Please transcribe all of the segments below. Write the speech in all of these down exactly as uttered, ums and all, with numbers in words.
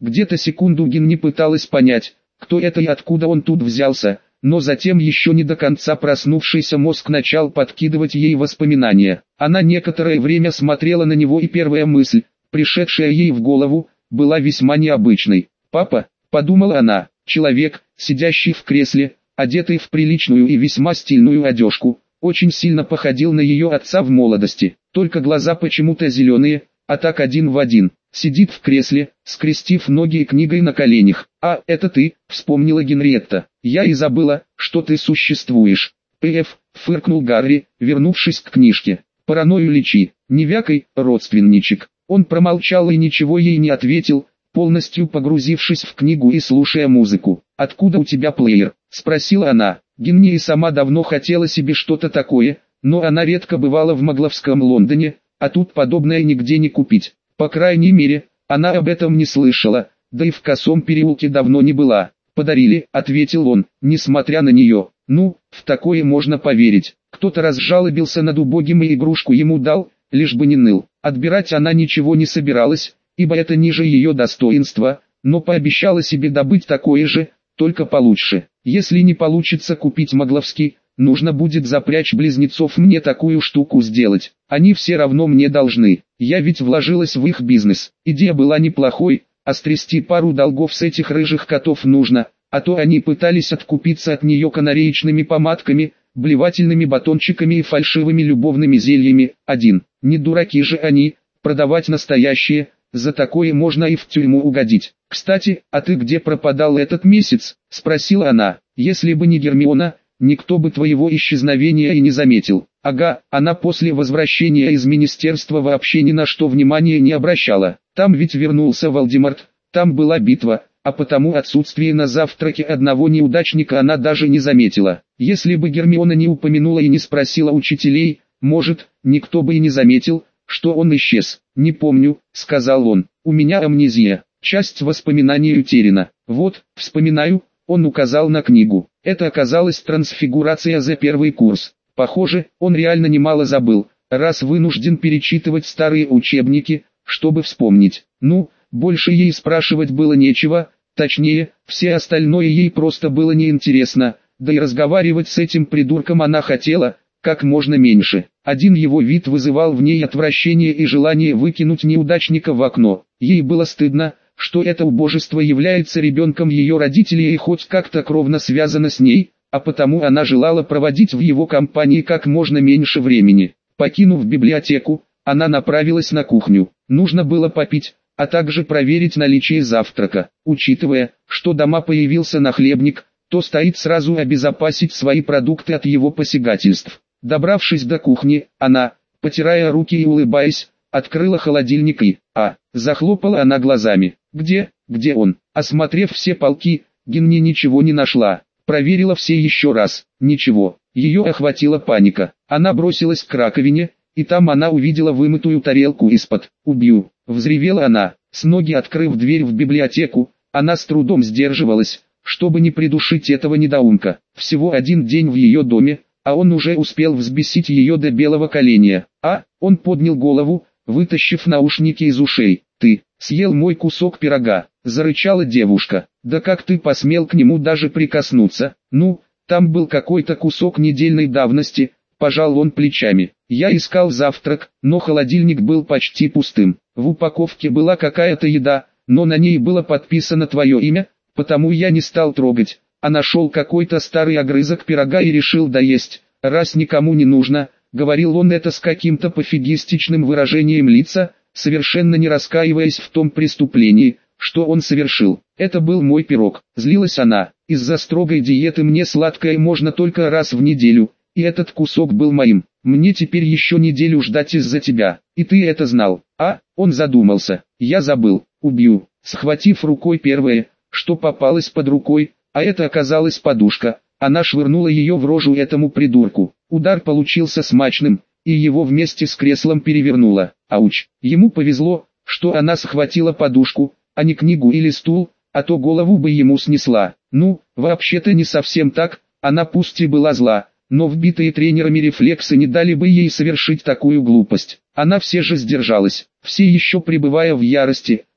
Где-то секунду Гинни пыталась понять, кто это и откуда он тут взялся, но затем еще не до конца проснувшийся мозг начал подкидывать ей воспоминания. Она некоторое время смотрела на него, и первая мысль, пришедшая ей в голову, была весьма необычной. «Папа», — подумала она, — человек, сидящий в кресле, одетый в приличную и весьма стильную одежку, очень сильно походил на ее отца в молодости, только глаза почему-то зеленые, а так один в один. Сидит в кресле, скрестив ноги и книгой на коленях. «А, это ты», — вспомнила Генриетта. «Я и забыла, что ты существуешь». «Пф», — фыркнул Гарри, вернувшись к книжке. «Паранойю лечи, не вякай, родственничек». Он промолчал и ничего ей не ответил, полностью погрузившись в книгу и слушая музыку. «Откуда у тебя плеер?» — спросила она. Гинни и сама давно хотела себе что-то такое, но она редко бывала в Магловском Лондоне, а тут подобное нигде не купить. По крайней мере, она об этом не слышала, да и в Косом переулке давно не была. «Подарили», — ответил он, несмотря на нее. Ну, в такое можно поверить. Кто-то разжалобился над убогим и игрушку ему дал, лишь бы не ныл. Отбирать она ничего не собиралась, ибо это ниже ее достоинства, но пообещала себе добыть такое же, только получше. Если не получится купить Магловский, нужно будет запрячь близнецов мне такую штуку сделать. Они все равно мне должны. Я ведь вложилась в их бизнес. Идея была неплохой, а стрясти пару долгов с этих рыжих котов нужно, а то они пытались откупиться от нее канареечными помадками, блевательными батончиками и фальшивыми любовными зельями. Один. Не дураки же они, продавать настоящие, за такое можно и в тюрьму угодить. «Кстати, а ты где пропадал этот месяц?» — спросила она. «Если бы не Гермиона, никто бы твоего исчезновения и не заметил». Ага, она после возвращения из министерства вообще ни на что внимания не обращала. Там ведь вернулся Волдеморт, там была битва, а потому отсутствие на завтраке одного неудачника она даже не заметила. Если бы Гермиона не упомянула и не спросила учителей, может, никто бы и не заметил, что он исчез. «Не помню», — сказал он, — «у меня амнезия, часть воспоминаний утеряна». «Вот, вспоминаю», — он указал на книгу. Это оказалась трансфигурация за первый курс. Похоже, он реально немало забыл, раз вынужден перечитывать старые учебники, чтобы вспомнить. Ну, больше ей спрашивать было нечего, точнее, все остальное ей просто было неинтересно, да и разговаривать с этим придурком она хотела, как можно меньше. Один его вид вызывал в ней отвращение и желание выкинуть неудачника в окно. Ей было стыдно, что это убожество является ребенком ее родителей и хоть как-то кровно связано с ней, а потому она желала проводить в его компании как можно меньше времени. Покинув библиотеку, она направилась на кухню. Нужно было попить, а также проверить наличие завтрака. Учитывая, что дома появился нахлебник, то стоит сразу обезопасить свои продукты от его посягательств. Добравшись до кухни, она, потирая руки и улыбаясь, открыла холодильник и, а, захлопала она глазами. Где, где он? Осмотрев все полки, Гинни ничего не нашла. Проверила все еще раз. Ничего. Ее охватила паника. Она бросилась к раковине, и там она увидела вымытую тарелку из-под. «Убью!» — взревела она. С ноги открыв дверь в библиотеку, она с трудом сдерживалась, чтобы не придушить этого недоумка. Всего один день в ее доме, а он уже успел взбесить ее до белого коленя. А, он поднял голову, вытащив наушники из ушей. «Ты съел мой кусок пирога», — зарычала девушка. «Да как ты посмел к нему даже прикоснуться?» «Ну, там был какой-то кусок недельной давности», — пожал он плечами. «Я искал завтрак, но холодильник был почти пустым. В упаковке была какая-то еда, но на ней было подписано твое имя, потому я не стал трогать, а нашел какой-то старый огрызок пирога и решил доесть, раз никому не нужно», — говорил он это с каким-то пофигистичным выражением лица, совершенно не раскаиваясь в том преступлении, что он совершил. «Это был мой пирог», — злилась она. «Из-за строгой диеты мне сладкое можно только раз в неделю, и этот кусок был моим. Мне теперь еще неделю ждать из-за тебя, и ты это знал». А, он задумался. «Я забыл. Убью». Схватив рукой первое, что попалось под рукой, а это оказалась подушка, она швырнула ее в рожу этому придурку. Удар получился смачным, и его вместе с креслом перевернуло. Ауч. Ему повезло, что она схватила подушку, а не книгу или стул, а то голову бы ему снесла. Ну, вообще-то не совсем так, она пусть и была зла, но вбитые тренерами рефлексы не дали бы ей совершить такую глупость. Она все же сдержалась. Все еще пребывая в ярости,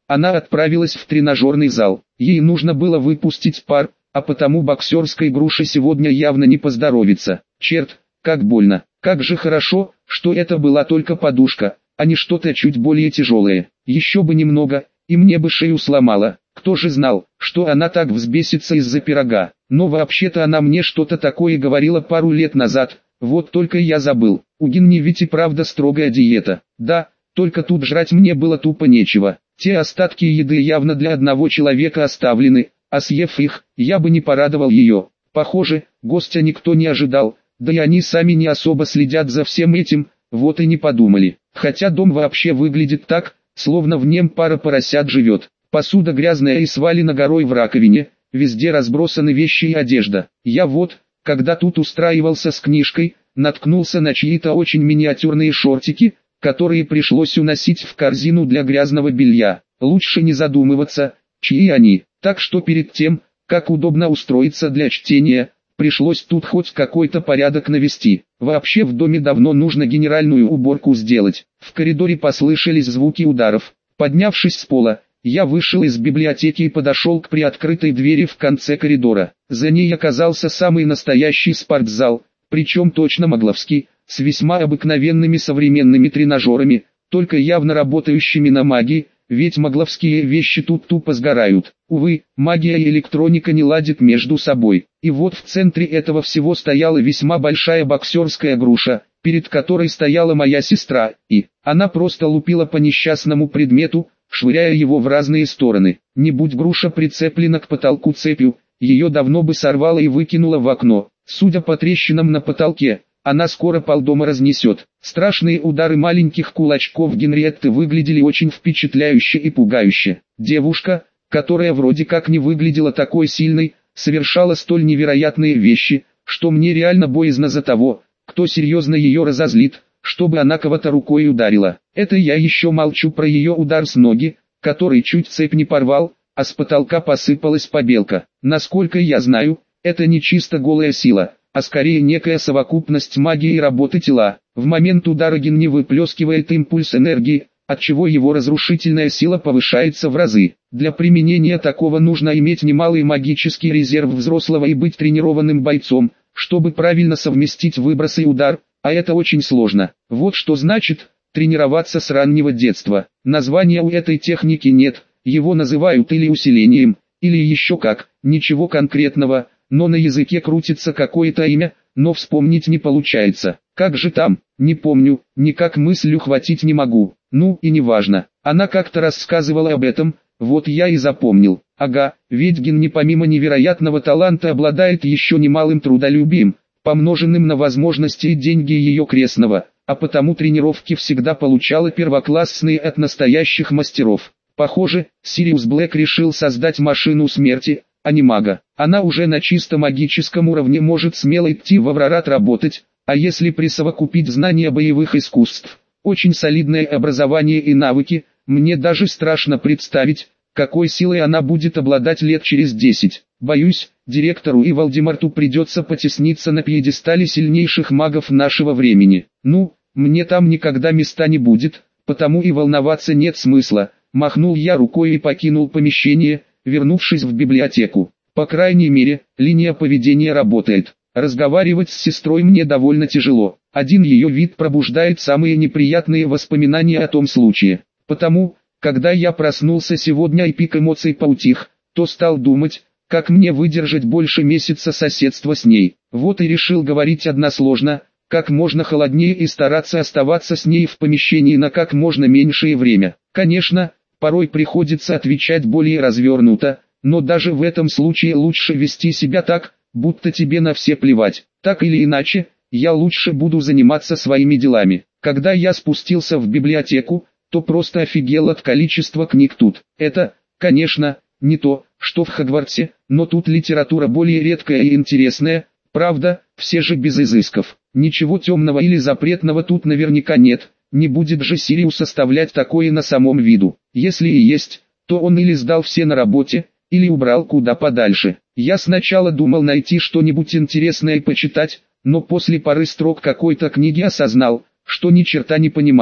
она отправилась в тренажерный зал. Ей нужно было выпустить пар, а потому боксерской груше сегодня явно не поздоровится. Черт, как больно. Как же хорошо, что это была только подушка, а не что-то чуть более тяжелое. Еще бы немного, и мне бы шею сломала. Кто же знал, что она так взбесится из-за пирога. Но вообще-то она мне что-то такое говорила пару лет назад, вот только я забыл. У Гинни ведь и правда строгая диета. Да, только тут жрать мне было тупо нечего. Те остатки еды явно для одного человека оставлены, а съев их, я бы не порадовал ее. Похоже, гостя никто не ожидал, да и они сами не особо следят за всем этим, вот и не подумали. Хотя дом вообще выглядит так, словно в нем пара поросят живет. Посуда грязная и свалена горой в раковине, везде разбросаны вещи и одежда. Я вот, когда тут устраивался с книжкой, наткнулся на чьи-то очень миниатюрные шортики, которые пришлось уносить в корзину для грязного белья. Лучше не задумываться, чьи они. Так что перед тем, как удобно устроиться для чтения, пришлось тут хоть какой-то порядок навести. Вообще в доме давно нужно генеральную уборку сделать. В коридоре послышались звуки ударов. Поднявшись с пола, я вышел из библиотеки и подошел к приоткрытой двери в конце коридора. За ней оказался самый настоящий спортзал, причем точно могловский, с весьма обыкновенными современными тренажерами, только явно работающими на магии, ведь могловские вещи тут тупо сгорают. Увы, магия и электроника не ладят между собой. И вот в центре этого всего стояла весьма большая боксерская груша, перед которой стояла моя сестра, и она просто лупила по несчастному предмету, швыряя его в разные стороны. Не будь груша прицеплена к потолку цепью, ее давно бы сорвало и выкинуло в окно. Судя по трещинам на потолке, она скоро полдома разнесет. Страшные удары маленьких кулачков Генриетты выглядели очень впечатляюще и пугающе. Девушка, которая вроде как не выглядела такой сильной, совершала столь невероятные вещи, что мне реально боязно за того, кто серьезно ее разозлит, чтобы она кого-то рукой ударила. Это я еще молчу про ее удар с ноги, который чуть цепь не порвал, а с потолка посыпалась побелка. Насколько я знаю, это не чисто голая сила, а скорее некая совокупность магии и работы тела. В момент удара Ген не выплескивает импульс энергии, отчего его разрушительная сила повышается в разы. Для применения такого нужно иметь немалый магический резерв взрослого и быть тренированным бойцом, чтобы правильно совместить выброс и удар, а это очень сложно. Вот что значит тренироваться с раннего детства. Названия у этой техники нет, его называют или усилением, или еще как, ничего конкретного, но на языке крутится какое-то имя, но вспомнить не получается. Как же там, не помню, никак мысль ухватить не могу. Ну и неважно, она как-то рассказывала об этом, вот я и запомнил. Ага, ведь Ген не помимо невероятного таланта обладает еще немалым трудолюбием, помноженным на возможности и деньги ее крестного, а потому тренировки всегда получала первоклассные от настоящих мастеров. Похоже, Сириус Блэк решил создать машину смерти, а не мага. Она уже на чисто магическом уровне может смело идти в Аврорат работать, а если присовокупить знания боевых искусств, очень солидное образование и навыки, мне даже страшно представить, какой силой она будет обладать лет через десять. Боюсь, директору и Вальдемарту придется потесниться на пьедестале сильнейших магов нашего времени. Ну, мне там никогда места не будет, потому и волноваться нет смысла. Махнул я рукой и покинул помещение, вернувшись в библиотеку. По крайней мере, линия поведения работает. Разговаривать с сестрой мне довольно тяжело. Один ее вид пробуждает самые неприятные воспоминания о том случае. Потому, когда я проснулся сегодня и пик эмоций поутих, то стал думать, как мне выдержать больше месяца соседства с ней. Вот и решил говорить односложно, как можно холоднее и стараться оставаться с ней в помещении на как можно меньшее время. Конечно, порой приходится отвечать более развернуто, но даже в этом случае лучше вести себя так, будто тебе на все плевать. Так или иначе, я лучше буду заниматься своими делами. Когда я спустился в библиотеку, то просто офигел от количества книг тут. Это, конечно, не то, что в Хогвартсе, но тут литература более редкая и интересная, правда, все же без изысков. Ничего темного или запретного тут наверняка нет, не будет же Сириус оставлять такое на самом виду. Если и есть, то он или сдал все на работе, или убрал куда подальше. Я сначала думал найти что-нибудь интересное и почитать, но после пары строк какой-то книги осознал, что ни черта не понимаю.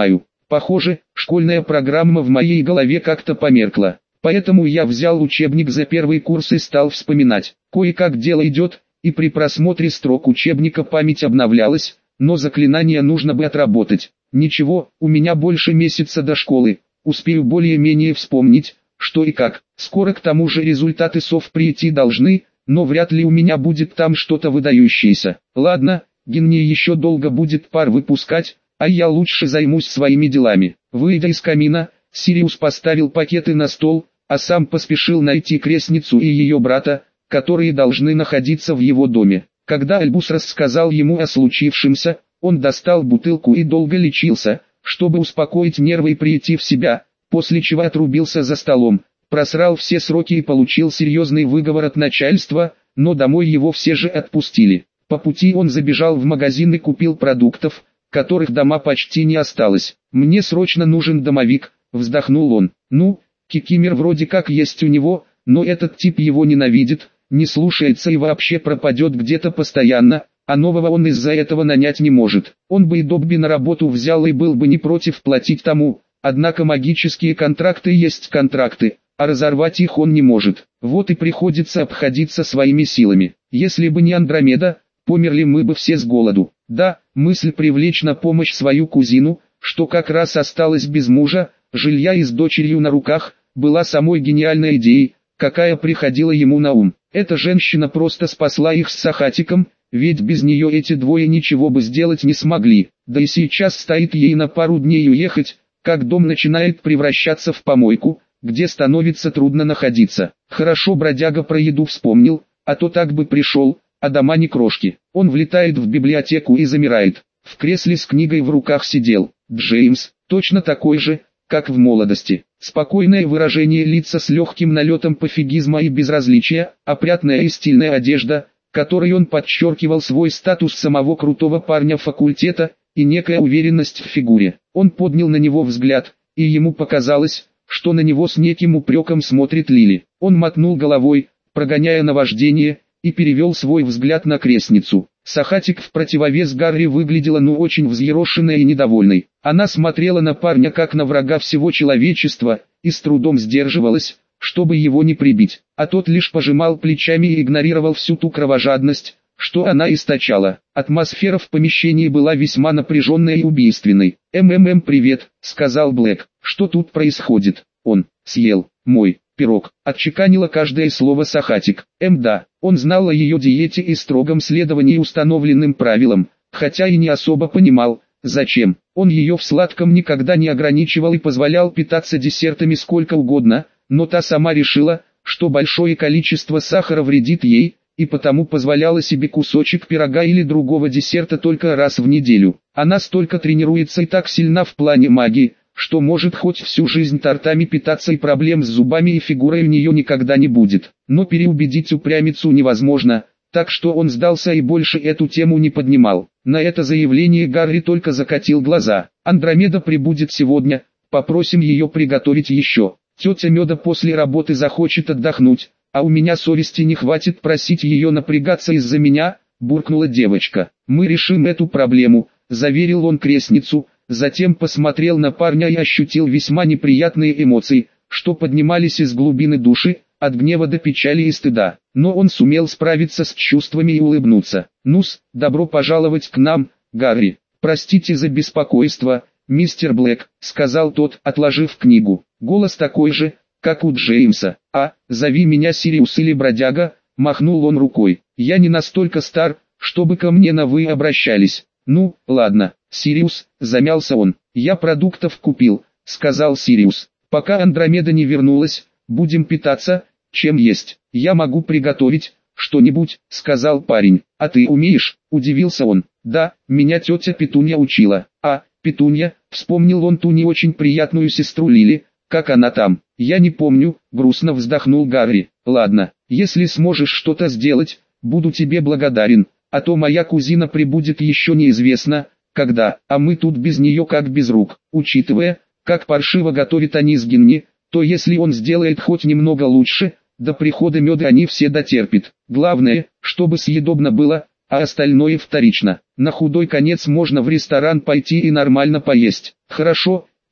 Похоже, школьная программа в моей голове как-то померкла. Поэтому я взял учебник за первый курс и стал вспоминать. Кое-как дело идет, и при просмотре строк учебника память обновлялась, но заклинание нужно бы отработать. Ничего, у меня больше месяца до школы, успею более-менее вспомнить, что и как. Скоро к тому же результаты СОВ прийти должны, но вряд ли у меня будет там что-то выдающееся. Ладно, Генни еще долго будет пар выпускать, а я лучше займусь своими делами. Выйдя из камина, Сириус поставил пакеты на стол, а сам поспешил найти крестницу и ее брата, которые должны находиться в его доме. Когда Альбус рассказал ему о случившемся, он достал бутылку и долго лечился, чтобы успокоить нервы и прийти в себя, после чего отрубился за столом, просрал все сроки и получил серьезный выговор от начальства, но домой его все же отпустили. По пути он забежал в магазин и купил продуктов, которых дома почти не осталось. «Мне срочно нужен домовик», — вздохнул он. «Ну, Кикимер вроде как есть у него, но этот тип его ненавидит, не слушается и вообще пропадет где-то постоянно, а нового он из-за этого нанять не может. Он бы и Добби на работу взял и был бы не против платить тому, однако магические контракты есть контракты, а разорвать их он не может. Вот и приходится обходиться своими силами. Если бы не Андромеда, померли мы бы все с голоду». Да, мысль привлечь на помощь свою кузину, что как раз осталась без мужа, жилья и с дочерью на руках, была самой гениальной идеей, какая приходила ему на ум. Эта женщина просто спасла их с Сахатиком, ведь без нее эти двое ничего бы сделать не смогли. Да и сейчас стоит ей на пару дней уехать, как дом начинает превращаться в помойку, где становится трудно находиться. Хорошо бродяга про еду вспомнил, а то так бы пришел, а дома ни крошки. Он влетает в библиотеку и замирает. В кресле с книгой в руках сидел Джеймс, точно такой же, как в молодости. Спокойное выражение лица с легким налетом пофигизма и безразличия, опрятная и стильная одежда, которой он подчеркивал свой статус самого крутого парня факультета, и некая уверенность в фигуре. Он поднял на него взгляд, и ему показалось, что на него с неким упреком смотрит Лили. Он мотнул головой, прогоняя наваждение, и перевел свой взгляд на крестницу. Сахатик в противовес Гарри выглядела ну очень взъерошенной и недовольной. Она смотрела на парня как на врага всего человечества, и с трудом сдерживалась, чтобы его не прибить. А тот лишь пожимал плечами и игнорировал всю ту кровожадность, что она источала. Атмосфера в помещении была весьма напряженной и убийственной. «МММ, привет», — сказал Блэк. «Что тут происходит?» «Он съел мой пирог», — отчеканила каждое слово Сахатик. М да, он знал о ее диете и строгом следовании установленным правилам, хотя и не особо понимал, зачем. Он ее в сладком никогда не ограничивал и позволял питаться десертами сколько угодно, но та сама решила, что большое количество сахара вредит ей, и потому позволяла себе кусочек пирога или другого десерта только раз в неделю. Она столько тренируется и так сильна в плане магии, что может хоть всю жизнь тортами питаться и проблем с зубами и фигурой у нее никогда не будет. Но переубедить упрямицу невозможно, так что он сдался и больше эту тему не поднимал. На это заявление Гарри только закатил глаза. «Андромеда прибудет сегодня, попросим ее приготовить еще. Тетя Меда после работы захочет отдохнуть, а у меня совести не хватит просить ее напрягаться из-за меня», — буркнула девочка. «Мы решим эту проблему», — заверил он крестницу. Затем посмотрел на парня и ощутил весьма неприятные эмоции, что поднимались из глубины души, от гнева до печали и стыда. Но он сумел справиться с чувствами и улыбнуться. «Ну-с, добро пожаловать к нам, Гарри. Простите за беспокойство, мистер Блэк», — сказал тот, отложив книгу. Голос такой же, как у Джеймса. «А, зови меня Сириус или бродяга», — махнул он рукой. «Я не настолько стар, чтобы ко мне на «вы» обращались». «Ну, ладно, Сириус», — замялся он. «Я продуктов купил», — сказал Сириус. «Пока Андромеда не вернулась, будем питаться, чем есть. Я могу приготовить что-нибудь», — сказал парень. «А ты умеешь?» — удивился он. «Да, меня тетя Петунья учила». «А, Петунья», — вспомнил он ту не очень приятную сестру Лили. «Как она там?» «Я не помню», — грустно вздохнул Гарри. «Ладно, если сможешь что-то сделать, буду тебе благодарен. А то моя кузина прибудет еще неизвестно, когда, а мы тут без нее как без рук. Учитывая, как паршиво готовит Анис Генни, то если он сделает хоть немного лучше, до прихода Меда они все дотерпят. Главное, чтобы съедобно было, а остальное вторично. На худой конец можно в ресторан пойти и нормально поесть». «Хорошо,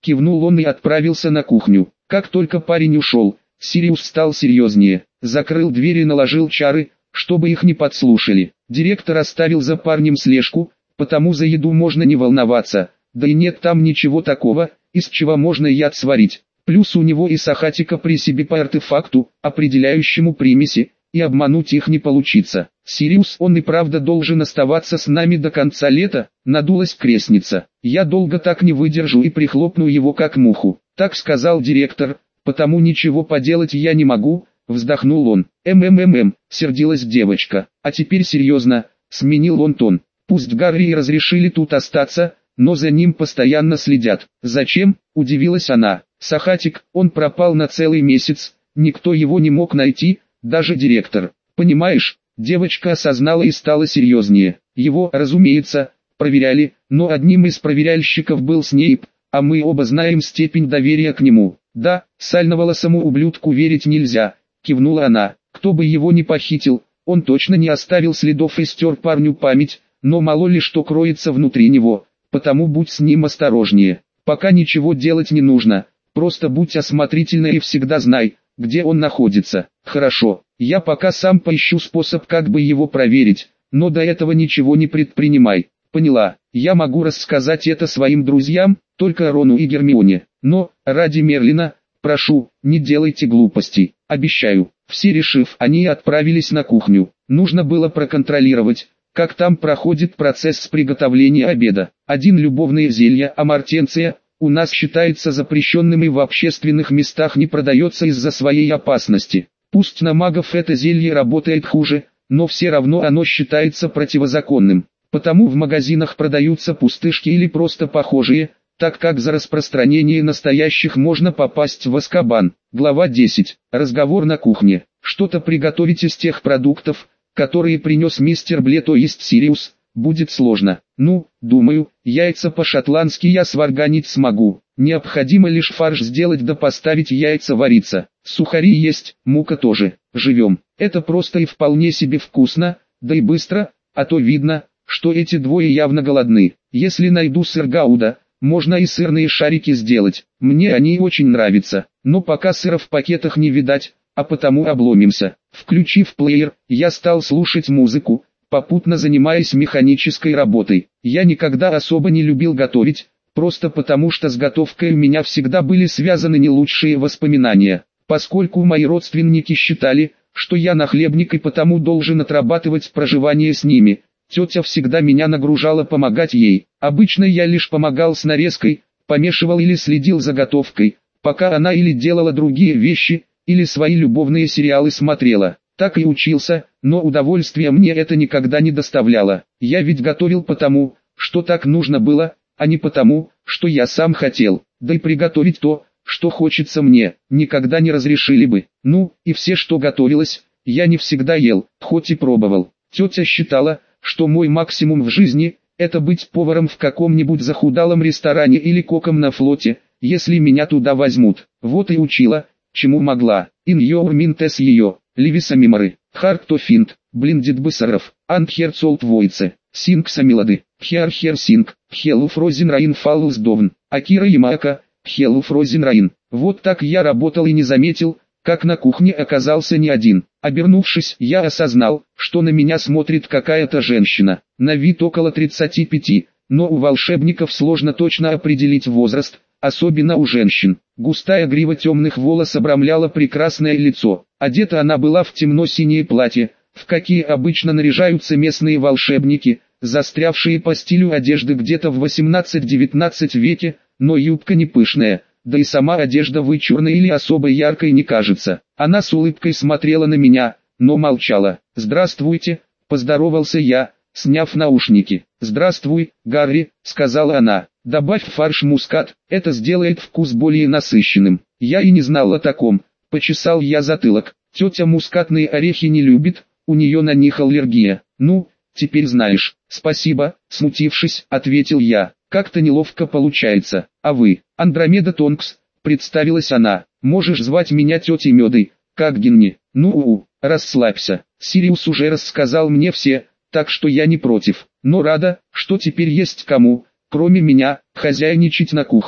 кивнул он и отправился на кухню. Как только парень ушел, Сириус стал серьезнее, закрыл дверь и наложил чары, чтобы их не подслушали. Директор оставил за парнем слежку, потому за еду можно не волноваться, да и нет там ничего такого, из чего можно яд сварить. Плюс у него и Сахатика при себе по артефакту, определяющему примеси, и обмануть их не получится. Сириус, он и правда должен оставаться с нами до конца лета, надулась крестница. Я долго так не выдержу и прихлопну его как муху. Так сказал директор, потому ничего поделать я не могу, вздохнул он. «Мммм», сердилась девочка. А теперь серьезно, сменил он тон. Пусть Гарри и разрешили тут остаться, но за ним постоянно следят. Зачем? Удивилась она. Сахатик, он пропал на целый месяц, никто его не мог найти, даже директор. Понимаешь, девочка осознала и стала серьезнее. Его, разумеется, проверяли, но одним из проверяльщиков был Снейп, а мы оба знаем степень доверия к нему. Да, сальноволосому ублюдку верить нельзя, кивнула она. Кто бы его ни похитил, он точно не оставил следов и стер парню память, но мало ли что кроется внутри него, потому будь с ним осторожнее. Пока ничего делать не нужно, просто будь осмотрительна и всегда знай, где он находится. Хорошо, я пока сам поищу способ как бы его проверить, но до этого ничего не предпринимай. Поняла, я могу рассказать это своим друзьям, только Рону и Гермионе, но, ради Мерлина, прошу, не делайте глупостей, обещаю. Все решив, они отправились на кухню. Нужно было проконтролировать, как там проходит процесс приготовления обеда. Один любовное зелье амортенция у нас считается запрещенным и в общественных местах не продается из-за своей опасности. Пусть на магов это зелье работает хуже, но все равно оно считается противозаконным. Потому в магазинах продаются пустышки или просто похожие, так как за распространение настоящих можно попасть в Азкабан. Глава десять. Разговор на кухне. Что-то приготовить из тех продуктов, которые принес мистер Бле, то есть Сириус, будет сложно. Ну, думаю, яйца по-шотландски я сварганить смогу. Необходимо лишь фарш сделать да поставить яйца вариться. Сухари есть, мука тоже. Живем. Это просто и вполне себе вкусно, да и быстро, а то видно, что эти двое явно голодны. Если найду сыр Гауда, можно и сырные шарики сделать. Мне они очень нравятся, но пока сыра в пакетах не видать, а потому обломимся. Включив плеер, я стал слушать музыку, попутно занимаясь механической работой. Я никогда особо не любил готовить, просто потому что с готовкой у меня всегда были связаны не лучшие воспоминания. Поскольку мои родственники считали, что я нахлебник и потому должен отрабатывать проживание с ними, тетя всегда меня нагружала помогать ей. Обычно я лишь помогал с нарезкой, помешивал или следил за готовкой, пока она или делала другие вещи, или свои любовные сериалы смотрела. Так и учился, но удовольствия мне это никогда не доставляло. Я ведь готовил потому, что так нужно было, а не потому, что я сам хотел. Да и приготовить то, что хочется мне, никогда не разрешили бы. Ну, и все, что готовилось, я не всегда ел, хоть и пробовал. Тетя считала, что мой максимум в жизни – это быть поваром в каком-нибудь захудалом ресторане или коком на флоте, если меня туда возьмут. Вот и учила, чему могла. In your mintes ее, Левиса Миморы, Харктофинт, Блиндит Бысаров, Антхерцолт Войце, Синг Самилады, Хер Синг, Хелу Фрозен Райн Фалус Довн, Акира Ямака, Хелу Фрозен Райн. Вот так я работал и не заметил, как на кухне оказался не один. Обернувшись, я осознал, что на меня смотрит какая-то женщина, на вид около тридцати пяти, но у волшебников сложно точно определить возраст, особенно у женщин. Густая грива темных волос обрамляла прекрасное лицо. Одета она была в темно-синее платье, в какие обычно наряжаются местные волшебники, застрявшие по стилю одежды где-то в восемнадцатом-девятнадцатом веке, но юбка не пышная. Да и сама одежда вычурной или особо яркой не кажется. Она с улыбкой смотрела на меня, но молчала. «Здравствуйте», — поздоровался я, сняв наушники. «Здравствуй, Гарри», — сказала она. «Добавь в фарш мускат, это сделает вкус более насыщенным». Я и не знал о таком. Почесал я затылок. Тетя мускатные орехи не любит, у нее на них аллергия. «Ну, теперь знаешь». «Спасибо», — смутившись, ответил я. «Как-то неловко получается. А вы?» «Андромеда Тонкс», — представилась она. «Можешь звать меня тетей Медой, как Генни». «Ну-у, расслабься. Сириус уже рассказал мне все, так что я не против. Но рада, что теперь есть кому, кроме меня, хозяйничать на кухне.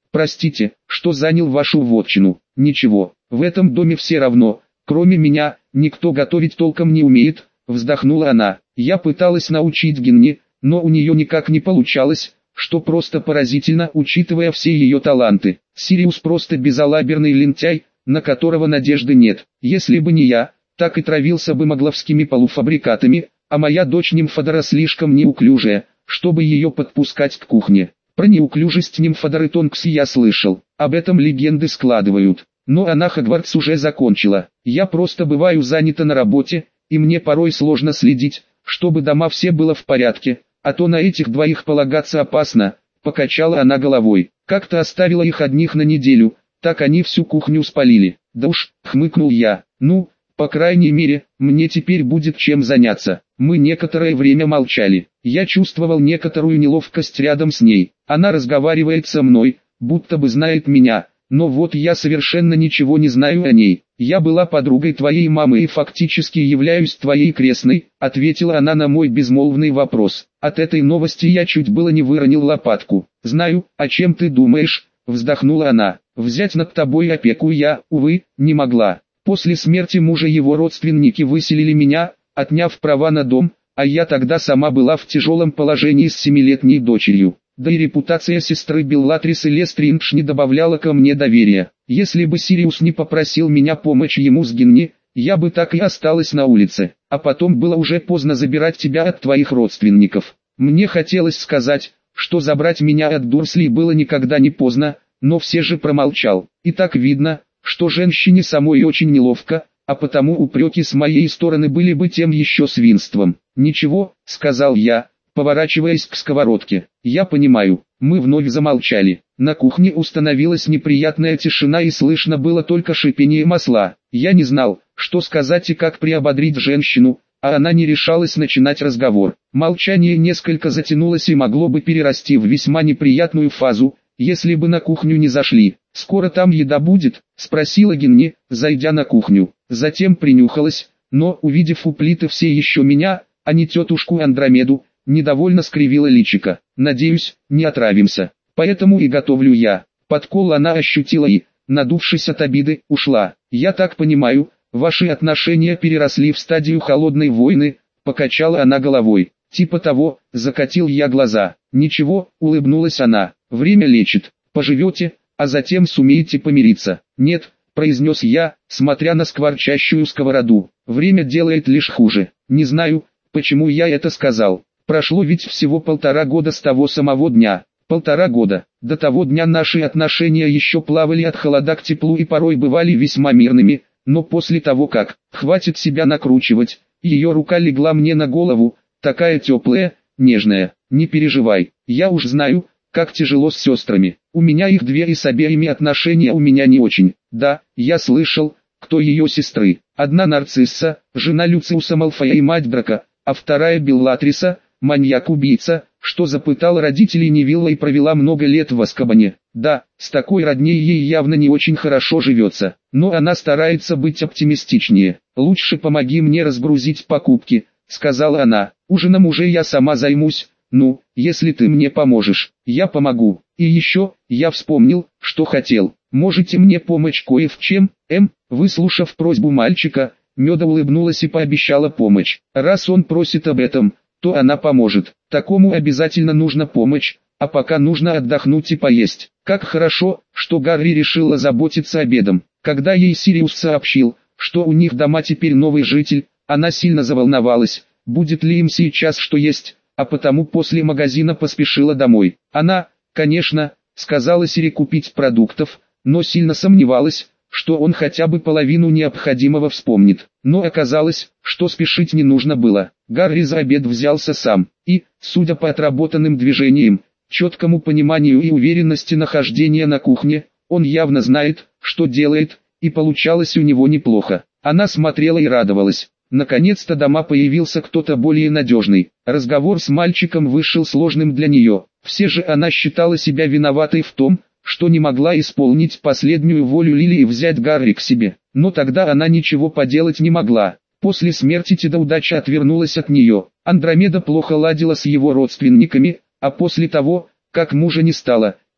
Простите, что занял вашу вотчину. Ничего, в этом доме все равно, кроме меня, никто готовить толком не умеет, вздохнула она. Я пыталась научить Гинни, но у нее никак не получалось, что просто поразительно, учитывая все ее таланты. Сириус просто безалаберный лентяй, на которого надежды нет. Если бы не я, так и травился бы магловскими полуфабрикатами, а моя дочь Нимфодора слишком неуклюжая, чтобы ее подпускать к кухне. Про неуклюжесть Нимфодоры Тонкс я слышал, об этом легенды складывают. Но она Хогвартс уже закончила. Я просто бываю занята на работе, и мне порой сложно следить, чтобы дома все было в порядке, а то на этих двоих полагаться опасно. Покачала она головой. Как-то оставила их одних на неделю, так они всю кухню спалили. Да уж, хмыкнул я. Ну, по крайней мере, мне теперь будет чем заняться. Мы некоторое время молчали. Я чувствовал некоторую неловкость рядом с ней. Она разговаривает со мной, будто бы знает меня, но вот я совершенно ничего не знаю о ней. Я была подругой твоей мамы и фактически являюсь твоей крестной, ответила она на мой безмолвный вопрос. От этой новости я чуть было не выронил лопатку. Знаю, о чем ты думаешь, вздохнула она. Взять над тобой опеку я, увы, не могла. После смерти мужа его родственники выселили меня, отняв права на дом, а я тогда сама была в тяжелом положении с семилетней дочерью. Да и репутация сестры Беллатрисы Лестриндж не добавляла ко мне доверия. Если бы Сириус не попросил меня помочь ему с Гинни, я бы так и осталась на улице, а потом было уже поздно забирать тебя от твоих родственников. Мне хотелось сказать, что забрать меня от Дурсли было никогда не поздно, но все же промолчал. И так видно, что женщине самой очень неловко, а потому упреки с моей стороны были бы тем еще свинством. «Ничего», — сказал я, поворачиваясь к сковородке. «Я понимаю». Мы вновь замолчали. На кухне установилась неприятная тишина и слышно было только шипение масла. Я не знал, что сказать и как приободрить женщину, а она не решалась начинать разговор. Молчание несколько затянулось и могло бы перерасти в весьма неприятную фазу, если бы на кухню не зашли. «Скоро там еда будет?» — спросила Гинни, зайдя на кухню. Затем принюхалась, но, увидев у плиты все еще меня, а не тетушку Андромеду, недовольно скривила личико. «Надеюсь, не отравимся. Поэтому и готовлю я». Подкол она ощутила и, надувшись от обиды, ушла. «Я так понимаю, ваши отношения переросли в стадию холодной войны», — покачала она головой. «Типа того», — закатил я глаза. «Ничего», — улыбнулась она. «Время лечит. Поживете, а затем сумеете помириться». «Нет», — произнес я, смотря на скворчащую сковороду. «Время делает лишь хуже. Не знаю, почему я это сказал. Прошло ведь всего полтора года с того самого дня. Полтора года. До того дня наши отношения еще плавали от холода к теплу и порой бывали весьма мирными, но после того как, хватит себя накручивать, ее рука легла мне на голову, такая теплая, нежная. Не переживай, я уж знаю, как тяжело с сестрами. У меня их две и с обеими отношения у меня не очень. Да, я слышал, кто ее сестры. Одна Нарцисса, жена Люциуса Малфоя и мать Драка, а вторая Беллатриса, маньяк-убийца, что запытал родителей Невилла и провела много лет в Азкабане. Да, с такой родней ей явно не очень хорошо живется, но она старается быть оптимистичнее. «Лучше помоги мне разгрузить покупки», — сказала она. «Ужином уже я сама займусь. Ну, если ты мне поможешь, я помогу. И еще, я вспомнил, что хотел. Можете мне помочь кое в чем?» М, выслушав просьбу мальчика, Меда улыбнулась и пообещала помощь. Раз он просит об этом, то она поможет. Такому обязательно нужна помощь, а пока нужно отдохнуть и поесть. Как хорошо, что Гарри решила заботиться обедом. Когда ей Сириус сообщил, что у них дома теперь новый житель, она сильно заволновалась, будет ли им сейчас что есть, а потому после магазина поспешила домой. Она, конечно, сказала Сири купить продуктов, но сильно сомневалась, что он хотя бы половину необходимого вспомнит. Но оказалось, что спешить не нужно было. Гарри за обед взялся сам, и, судя по отработанным движениям, четкому пониманию и уверенности нахождения на кухне, он явно знает, что делает, и получалось у него неплохо. Она смотрела и радовалась. Наконец-то дома появился кто-то более надежный. Разговор с мальчиком вышел сложным для нее. Все же она считала себя виноватой в том, что не могла исполнить последнюю волю Лили и взять Гарри к себе. Но тогда она ничего поделать не могла. После смерти Теда удача отвернулась от нее. Андромеда плохо ладила с его родственниками, а после того, как мужа не стало,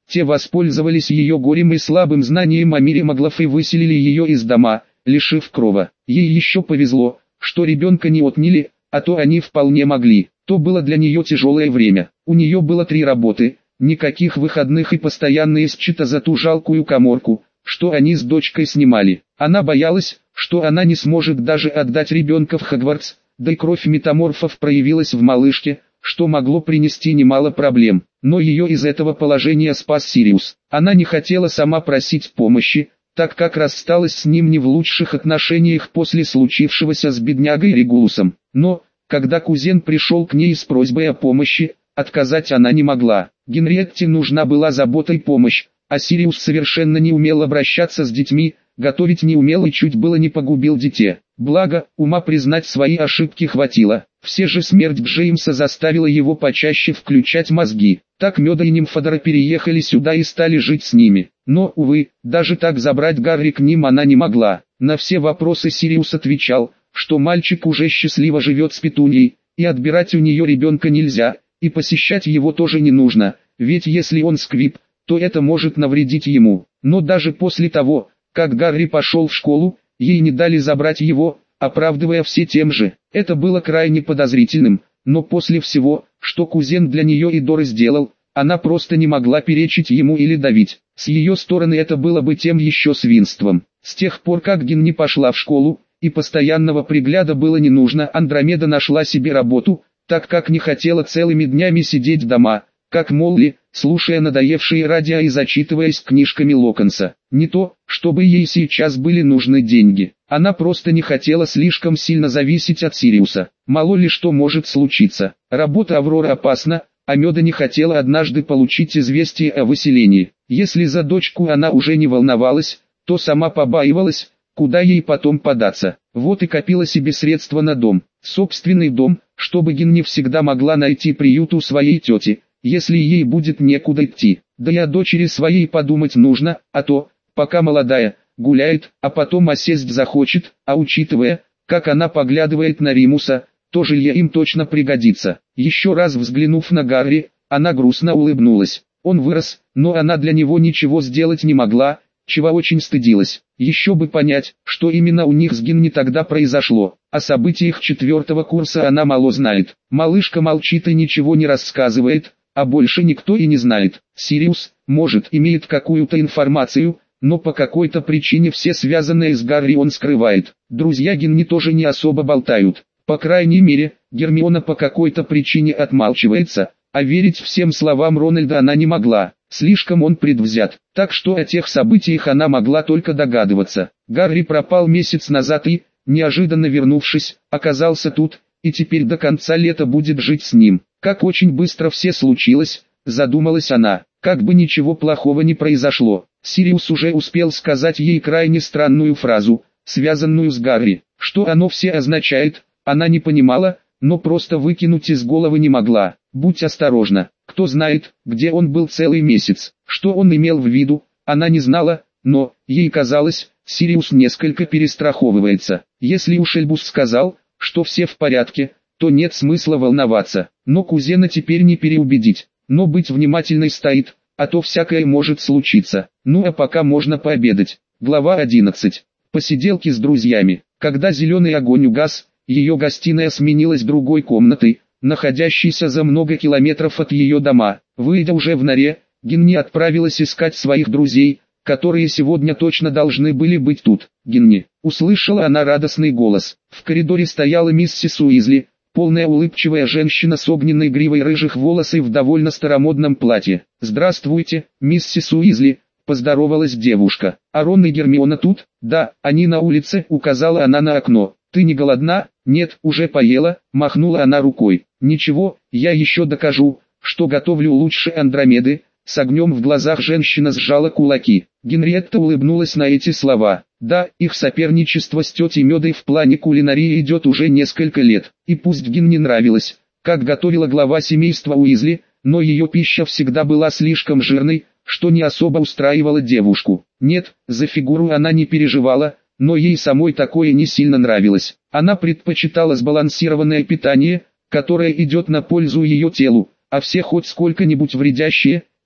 Те воспользовались ее горем и слабым знанием о мире маглов и выселили ее из дома, лишив крова. Ей еще повезло, что ребенка не отняли, а то они вполне могли. То было для нее тяжелое время. У нее было три работы, никаких выходных и постоянные счета за ту жалкую каморку, что они с дочкой снимали. Она боялась, что она не сможет даже отдать ребенка в Хогвартс, да и кровь метаморфов проявилась в малышке, что могло принести немало проблем. Но ее из этого положения спас Сириус. Она не хотела сама просить помощи, так как рассталась с ним не в лучших отношениях после случившегося с беднягой Регулусом. Но, когда кузен пришел к ней с просьбой о помощи, отказать она не могла. Генриетте нужна была забота и помощь, а Сириус совершенно не умел обращаться с детьми, готовить не умел и чуть было не погубил дитя. Благо, ума признать свои ошибки хватило. Все же смерть Джеймса заставила его почаще включать мозги. Так Меда и Нимфодора переехали сюда и стали жить с ними. Но, увы, даже так забрать Гарри к ним она не могла. На все вопросы Сириус отвечал, что мальчик уже счастливо живет с Петуньей, и отбирать у нее ребенка нельзя, и посещать его тоже не нужно, ведь если он сквиб, то это может навредить ему. Но даже после того, как Гарри пошел в школу, ей не дали забрать его, оправдывая все тем же. Это было крайне подозрительным, но после всего, что кузен для нее и Доры сделал, она просто не могла перечить ему или давить. С ее стороны это было бы тем еще свинством. С тех пор как Гин не пошла в школу, и постоянного пригляда было не нужно, Андромеда нашла себе работу, так как не хотела целыми днями сидеть дома, как Молли, слушая надоевшие радио и зачитываясь книжками Локонса. Не то, чтобы ей сейчас были нужны деньги. Она просто не хотела слишком сильно зависеть от Сириуса. Мало ли что может случиться. Работа Авроры опасна, а Меда не хотела однажды получить известие о выселении. Если за дочку она уже не волновалась, то сама побаивалась, куда ей потом податься. Вот и копила себе средства на дом. Собственный дом, чтобы Гин не всегда могла найти приют у своей тети, если ей будет некуда идти. Да и о дочери своей подумать нужно, а то, пока молодая, гуляет, а потом осесть захочет, а учитывая, как она поглядывает на Римуса, то жилье им точно пригодится. Еще раз взглянув на Гарри, она грустно улыбнулась. Он вырос, но она для него ничего сделать не могла, чего очень стыдилась. Еще бы понять, что именно у них с Гин не тогда произошло. О событиях четвертого курса она мало знает. Малышка молчит и ничего не рассказывает, а больше никто и не знает. Сириус, может, имеет какую-то информацию, но по какой-то причине все связанные с Гарри он скрывает. Друзья Гинни тоже не особо болтают. По крайней мере, Гермиона по какой-то причине отмалчивается, а верить всем словам Рональда она не могла. Слишком он предвзят, так что о тех событиях она могла только догадываться. Гарри пропал месяц назад и, неожиданно вернувшись, оказался тут, и теперь до конца лета будет жить с ним. Как очень быстро все случилось, задумалась она, как бы ничего плохого не произошло. Сириус уже успел сказать ей крайне странную фразу, связанную с Гарри. Что оно все означает, она не понимала, но просто выкинуть из головы не могла. Будь осторожна, кто знает, где он был целый месяц. Что он имел в виду, она не знала, но, ей казалось, Сириус несколько перестраховывается. Если уж Эльбус сказал, что все в порядке, то нет смысла волноваться. Но кузена теперь не переубедить. Но быть внимательной стоит, а то всякое может случиться. Ну а пока можно пообедать. Глава одиннадцать. Посиделки с друзьями. Когда зеленый огонь угас, ее гостиная сменилась другой комнатой, находящейся за много километров от ее дома. Выйдя уже в норе, Гинни отправилась искать своих друзей, которые сегодня точно должны были быть тут. «Гинни!» — услышала она радостный голос. В коридоре стояла миссис Уизли, полная улыбчивая женщина с огненной гривой рыжих волос и в довольно старомодном платье. «Здравствуйте, миссис Уизли!» — поздоровалась девушка. «А Рон и Гермиона тут?» «Да, они на улице», — указала она на окно. «Ты не голодна?» «Нет, уже поела», — махнула она рукой. «Ничего, я еще докажу, что готовлю лучше Андромеды». С огнем в глазах женщина сжала кулаки. Генриетта улыбнулась на эти слова. Да, их соперничество с тетей Медой в плане кулинарии идет уже несколько лет. И пусть Гин не нравилось, как готовила глава семейства Уизли, но ее пища всегда была слишком жирной, что не особо устраивало девушку. Нет, за фигуру она не переживала, но ей самой такое не сильно нравилось. Она предпочитала сбалансированное питание, которое идет на пользу ее телу, а все хоть сколько-нибудь вредящие,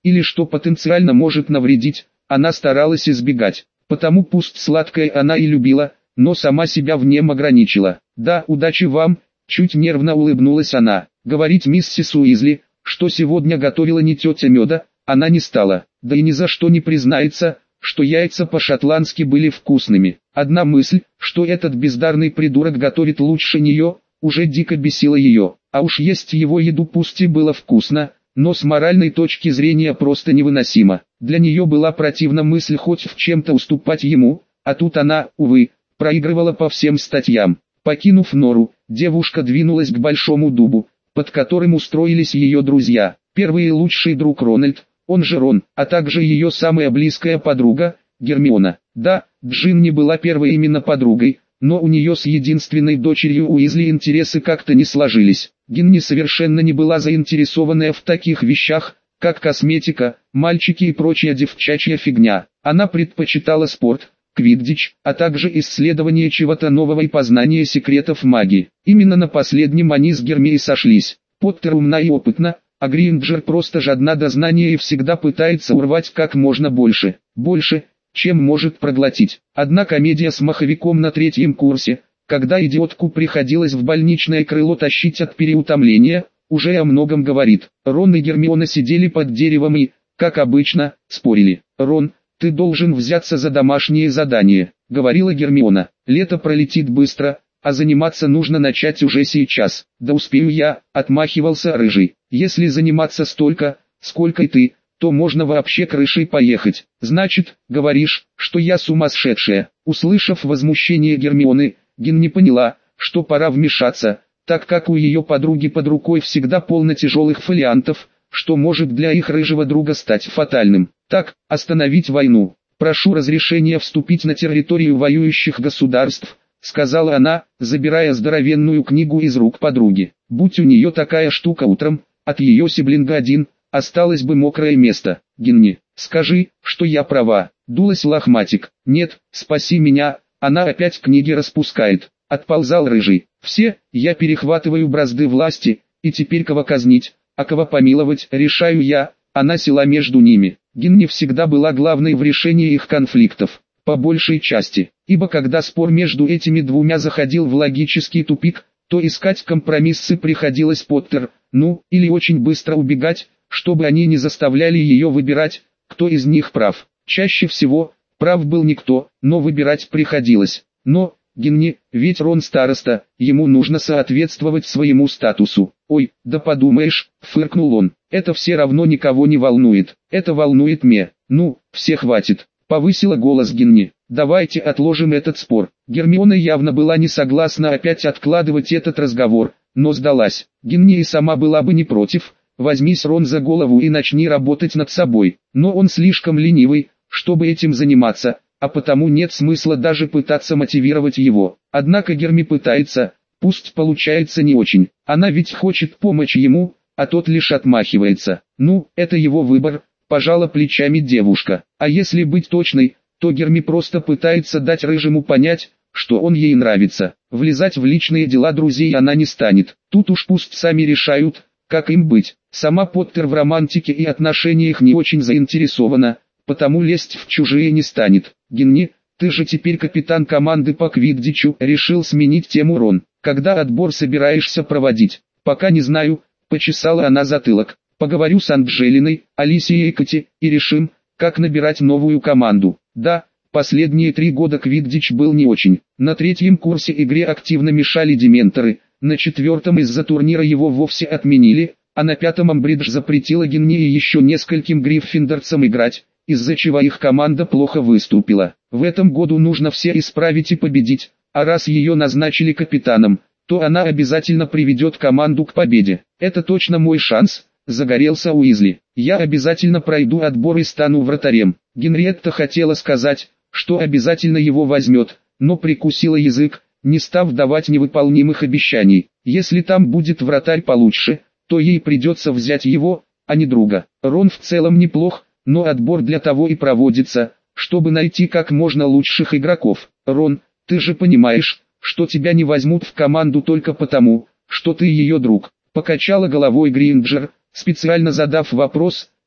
или что потенциально может навредить, она старалась избегать. Потому пусть сладкое она и любила, но сама себя в нем ограничила. «Да, удачи вам», — чуть нервно улыбнулась она. Говорить миссис Уизли, что сегодня готовила не тетя Меда, она не стала, да и ни за что не признается, что яйца по-шотландски были вкусными. Одна мысль, что этот бездарный придурок готовит лучше нее, уже дико бесила ее. А уж есть его еду пусть и было вкусно, но с моральной точки зрения просто невыносимо. Для нее была противна мысль хоть в чем-то уступать ему, а тут она, увы, проигрывала по всем статьям. Покинув нору, девушка двинулась к большому дубу, под которым устроились ее друзья. Первый и лучший друг Рональд, он же Рон, а также ее самая близкая подруга, Гермиона. Да, Джин не была первой именно подругой, но у нее с единственной дочерью Уизли интересы как-то не сложились. Гинни совершенно не была заинтересованная в таких вещах, как косметика, мальчики и прочая девчачья фигня. Она предпочитала спорт, квиддич, а также исследование чего-то нового и познание секретов магии. Именно на последнем они с Гермией сошлись. Поттер умна и опытна, а Гринджер просто жадна до знания и всегда пытается урвать как можно больше. Больше, чем может проглотить. Одна комедия с маховиком на третьем курсе, когда идиотку приходилось в больничное крыло тащить от переутомления, уже о многом говорит. Рон и Гермиона сидели под деревом и, как обычно, спорили. «Рон, ты должен взяться за домашнее задание», — говорила Гермиона. «Лето пролетит быстро, а заниматься нужно начать уже сейчас». «Да успею я», — отмахивался Рыжий. «Если заниматься столько, сколько и ты, то можно вообще крышей поехать». «Значит, говоришь, что я сумасшедшая?» Услышав возмущение Гермионы, Гин не поняла, что пора вмешаться, так как у ее подруги под рукой всегда полно тяжелых фолиантов, что может для их рыжего друга стать фатальным. «Так, остановить войну. Прошу разрешения вступить на территорию воюющих государств», — сказала она, забирая здоровенную книгу из рук подруги. «Будь у нее такая штука утром, от ее сиблинга один, осталось бы мокрое место». «Гинни, скажи, что я права», — дулась Лохматик. «Нет, спаси меня, она опять книги распускает», — отползал Рыжий. «Все, я перехватываю бразды власти, и теперь кого казнить, а кого помиловать, решаю я». Она села между ними. Гинни всегда была главной в решении их конфликтов, по большей части, ибо когда спор между этими двумя заходил в логический тупик, то искать компромиссы приходилось Поттер, ну, или очень быстро убегать, чтобы они не заставляли ее выбирать, кто из них прав. Чаще всего, прав был никто, но выбирать приходилось. Но, Гинни, ведь Рон староста, ему нужно соответствовать своему статусу. «Ой, да подумаешь», — фыркнул он, — «это все равно никого не волнует, это волнует меня». «Ну, все хватит», — повысила голос Гинни, — «давайте отложим этот спор». Гермиона явно была не согласна опять откладывать этот разговор, но сдалась. Гинни и сама была бы не против, возьмись Рон за голову и начни работать над собой, но он слишком ленивый, чтобы этим заниматься, а потому нет смысла даже пытаться мотивировать его. Однако Герми пытается, пусть получается не очень, она ведь хочет помочь ему, а тот лишь отмахивается. Ну, это его выбор, пожала плечами девушка. А если быть точной, то Герми просто пытается дать Рыжему понять, что он ей нравится. Влезать в личные дела друзей она не станет. Тут уж пусть сами решают, как им быть. Сама Поттер в романтике и отношениях не очень заинтересована, потому лезть в чужие не станет. «Гинни, ты же теперь капитан команды по квиддичу», — решил сменить тему Рон. «Когда отбор собираешься проводить?» «Пока не знаю», — почесала она затылок. «Поговорю с Анджелиной, Алисией и Кати, и решим, как набирать новую команду». «Да, последние три года квиддич был не очень. На третьем курсе игре активно мешали дементоры, на четвертом из-за турнира его вовсе отменили, а на пятом Амбридж запретила Гинни и еще нескольким гриффиндорцам играть, из-за чего их команда плохо выступила. В этом году нужно все исправить и победить, а раз ее назначили капитаном, то она обязательно приведет команду к победе. «Это точно мой шанс», — загорелся Уизли. «Я обязательно пройду отбор и стану вратарем». Генриетта хотела сказать, что обязательно его возьмет, но прикусила язык, не став давать невыполнимых обещаний. Если там будет вратарь получше, то ей придется взять его, а не друга. Рон в целом неплох, но отбор для того и проводится, чтобы найти как можно лучших игроков. «Рон, ты же понимаешь, что тебя не возьмут в команду только потому, что ты ее друг», — покачала головой Гринджер, специально задав вопрос,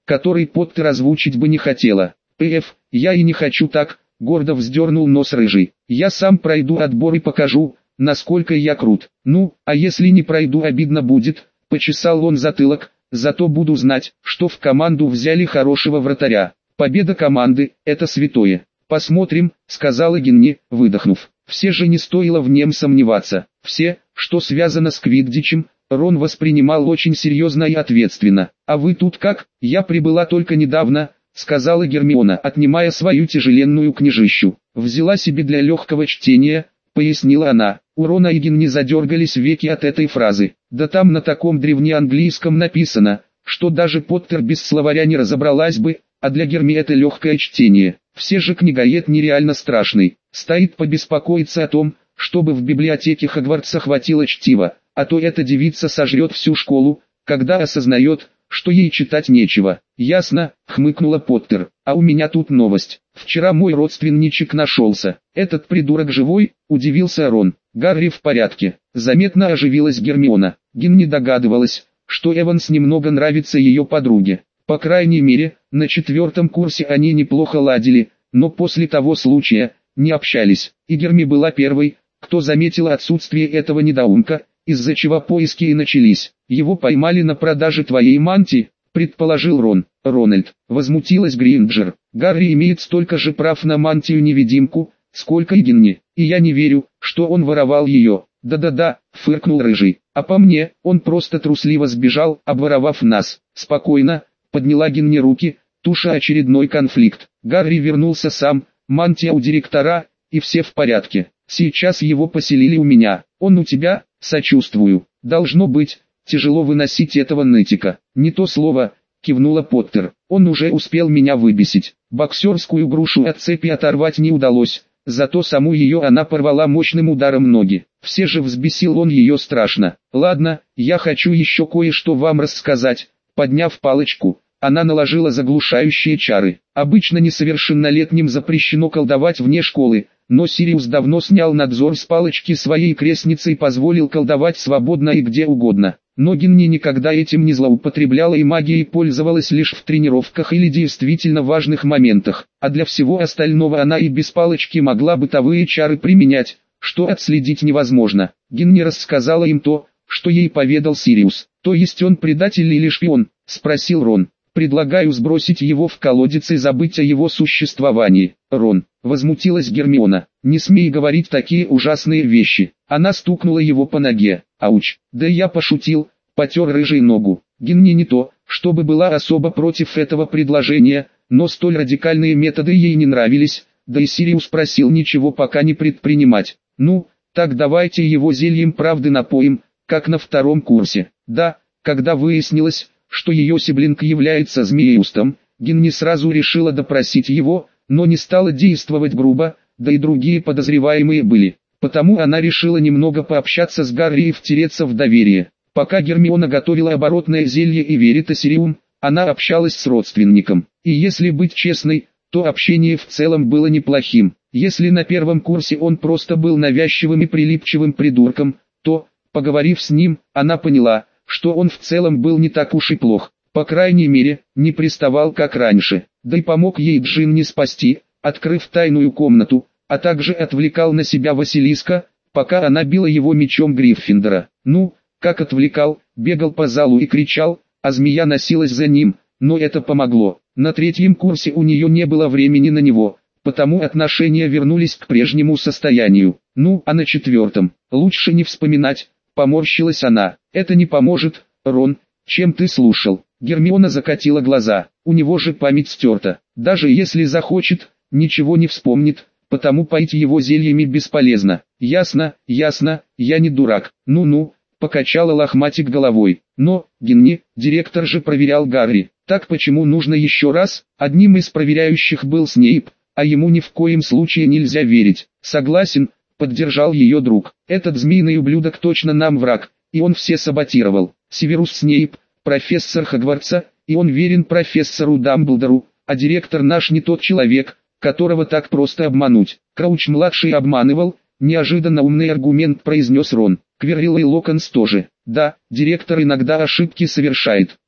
который Поттер озвучить бы не хотела. «Пф, я и не хочу так», — гордо вздернул нос Рыжий. «Я сам пройду отбор и покажу, насколько я крут. Ну, а если не пройду, обидно будет», — почесал он затылок, «зато буду знать, что в команду взяли хорошего вратаря. Победа команды — это святое». «Посмотрим», — сказала Гинни, выдохнув. Все же не стоило в нем сомневаться. Все, что связано с Квиддичем, Рон воспринимал очень серьезно и ответственно. «А вы тут как? Я прибыла только недавно», — сказала Гермиона, отнимая свою тяжеленную книжищу. «Взяла себе для легкого чтения», — пояснила она. У Рона и Гинни задергались веки от этой фразы. Да там на таком древнеанглийском написано, что даже Поттер без словаря не разобралась бы, а для Герми это легкое чтение. Все же книгоед нереально страшный. Стоит побеспокоиться о том, чтобы в библиотеке Хогвартса хватило чтива, а то эта девица сожрет всю школу, когда осознает, что ей читать нечего. «Ясно», — хмыкнула Поттер. «А у меня тут новость. Вчера мой родственничек нашелся. Этот придурок живой?» — удивился Рон. «Гарри в порядке». Заметно оживилась Гермиона. Гин не догадывалась, что Эванс немного нравится ее подруге. По крайней мере, на четвертом курсе они неплохо ладили, но после того случая не общались. И Герми была первой, кто заметила отсутствие этого недоумка, из-за чего поиски и начались. «Его поймали на продаже твоей мантии», — предположил Рон. «Рональд», — возмутилась Гринджер. «Гарри имеет столько же прав на мантию-невидимку, сколько и Гинни, и я не верю, что он воровал ее». «Да-да-да», — фыркнул Рыжий. «А по мне, он просто трусливо сбежал, обворовав нас». «Спокойно», — подняла Гинни руки, туша очередной конфликт. «Гарри вернулся сам, мантия у директора, и все в порядке. Сейчас его поселили у меня. Он у тебя?» «Сочувствую. Должно быть тяжело выносить этого нытика». «Не то слово», — кивнула Поттер. «Он уже успел меня выбесить. Боксерскую грушу от цепи оторвать не удалось, зато саму ее она порвала мощным ударом ноги. Все же взбесил он ее страшно. Ладно, я хочу еще кое-что вам рассказать». Подняв палочку, она наложила заглушающие чары. Обычно несовершеннолетним запрещено колдовать вне школы, но Сириус давно снял надзор с палочки своей крестницы и позволил колдовать свободно и где угодно. Но Гинни никогда этим не злоупотребляла и магией пользовалась лишь в тренировках или действительно важных моментах, а для всего остального она и без палочки могла бытовые чары применять, что отследить невозможно. Гинни рассказала им то, что ей поведал Сириус. «То есть он предатель или шпион?» — спросил Рон. «Предлагаю сбросить его в колодец и забыть о его существовании». «Рон», — возмутилась Гермиона, — «не смей говорить такие ужасные вещи». Она стукнула его по ноге. «Ауч, да я пошутил», — потер Рыжий ногу. Гинни не то, чтобы была особо против этого предложения, но столь радикальные методы ей не нравились, да и Сириус просил ничего пока не предпринимать. «Ну, так давайте его зельем правды напоим, как на втором курсе». Да, когда выяснилось, что ее сиблинг является Змееустом, Гинни сразу решила допросить его, но не стала действовать грубо, да и другие подозреваемые были. Потому она решила немного пообщаться с Гарри и втереться в доверие. Пока Гермиона готовила оборотное зелье и Веритасириум, она общалась с родственником. И если быть честной, то общение в целом было неплохим. Если на первом курсе он просто был навязчивым и прилипчивым придурком, то, поговорив с ним, она поняла, что он в целом был не так уж и плох, по крайней мере, не приставал как раньше, да и помог ей Джинни спасти, открыв тайную комнату, а также отвлекал на себя Василиска, пока она била его мечом Гриффиндора. Ну, как отвлекал, бегал по залу и кричал, а змея носилась за ним, но это помогло. На третьем курсе у нее не было времени на него, потому отношения вернулись к прежнему состоянию. Ну, а на четвертом, лучше не вспоминать. Поморщилась она. «Это не поможет, Рон, чем ты слушал?» Гермиона закатила глаза. «У него же память стерта. Даже если захочет, ничего не вспомнит, потому поить его зельями бесполезно». «Ясно, ясно, я не дурак». «Ну-ну», — покачала лохматик головой. «Но, Гинни, директор же проверял Гарри. Так почему нужно еще раз?» Одним из проверяющих был Снейп, а ему ни в коем случае нельзя верить. «Согласен», — поддержал ее друг. «Этот змеиный ублюдок точно нам враг, и он все саботировал. Северус Снейп, профессор Хогвартса, и он верен профессору Дамблдору, а директор наш не тот человек, которого так просто обмануть». Крауч-младший обманывал, неожиданно умный аргумент произнес Рон. Квиррилл и Локонс тоже. «Да, директор иногда ошибки совершает»,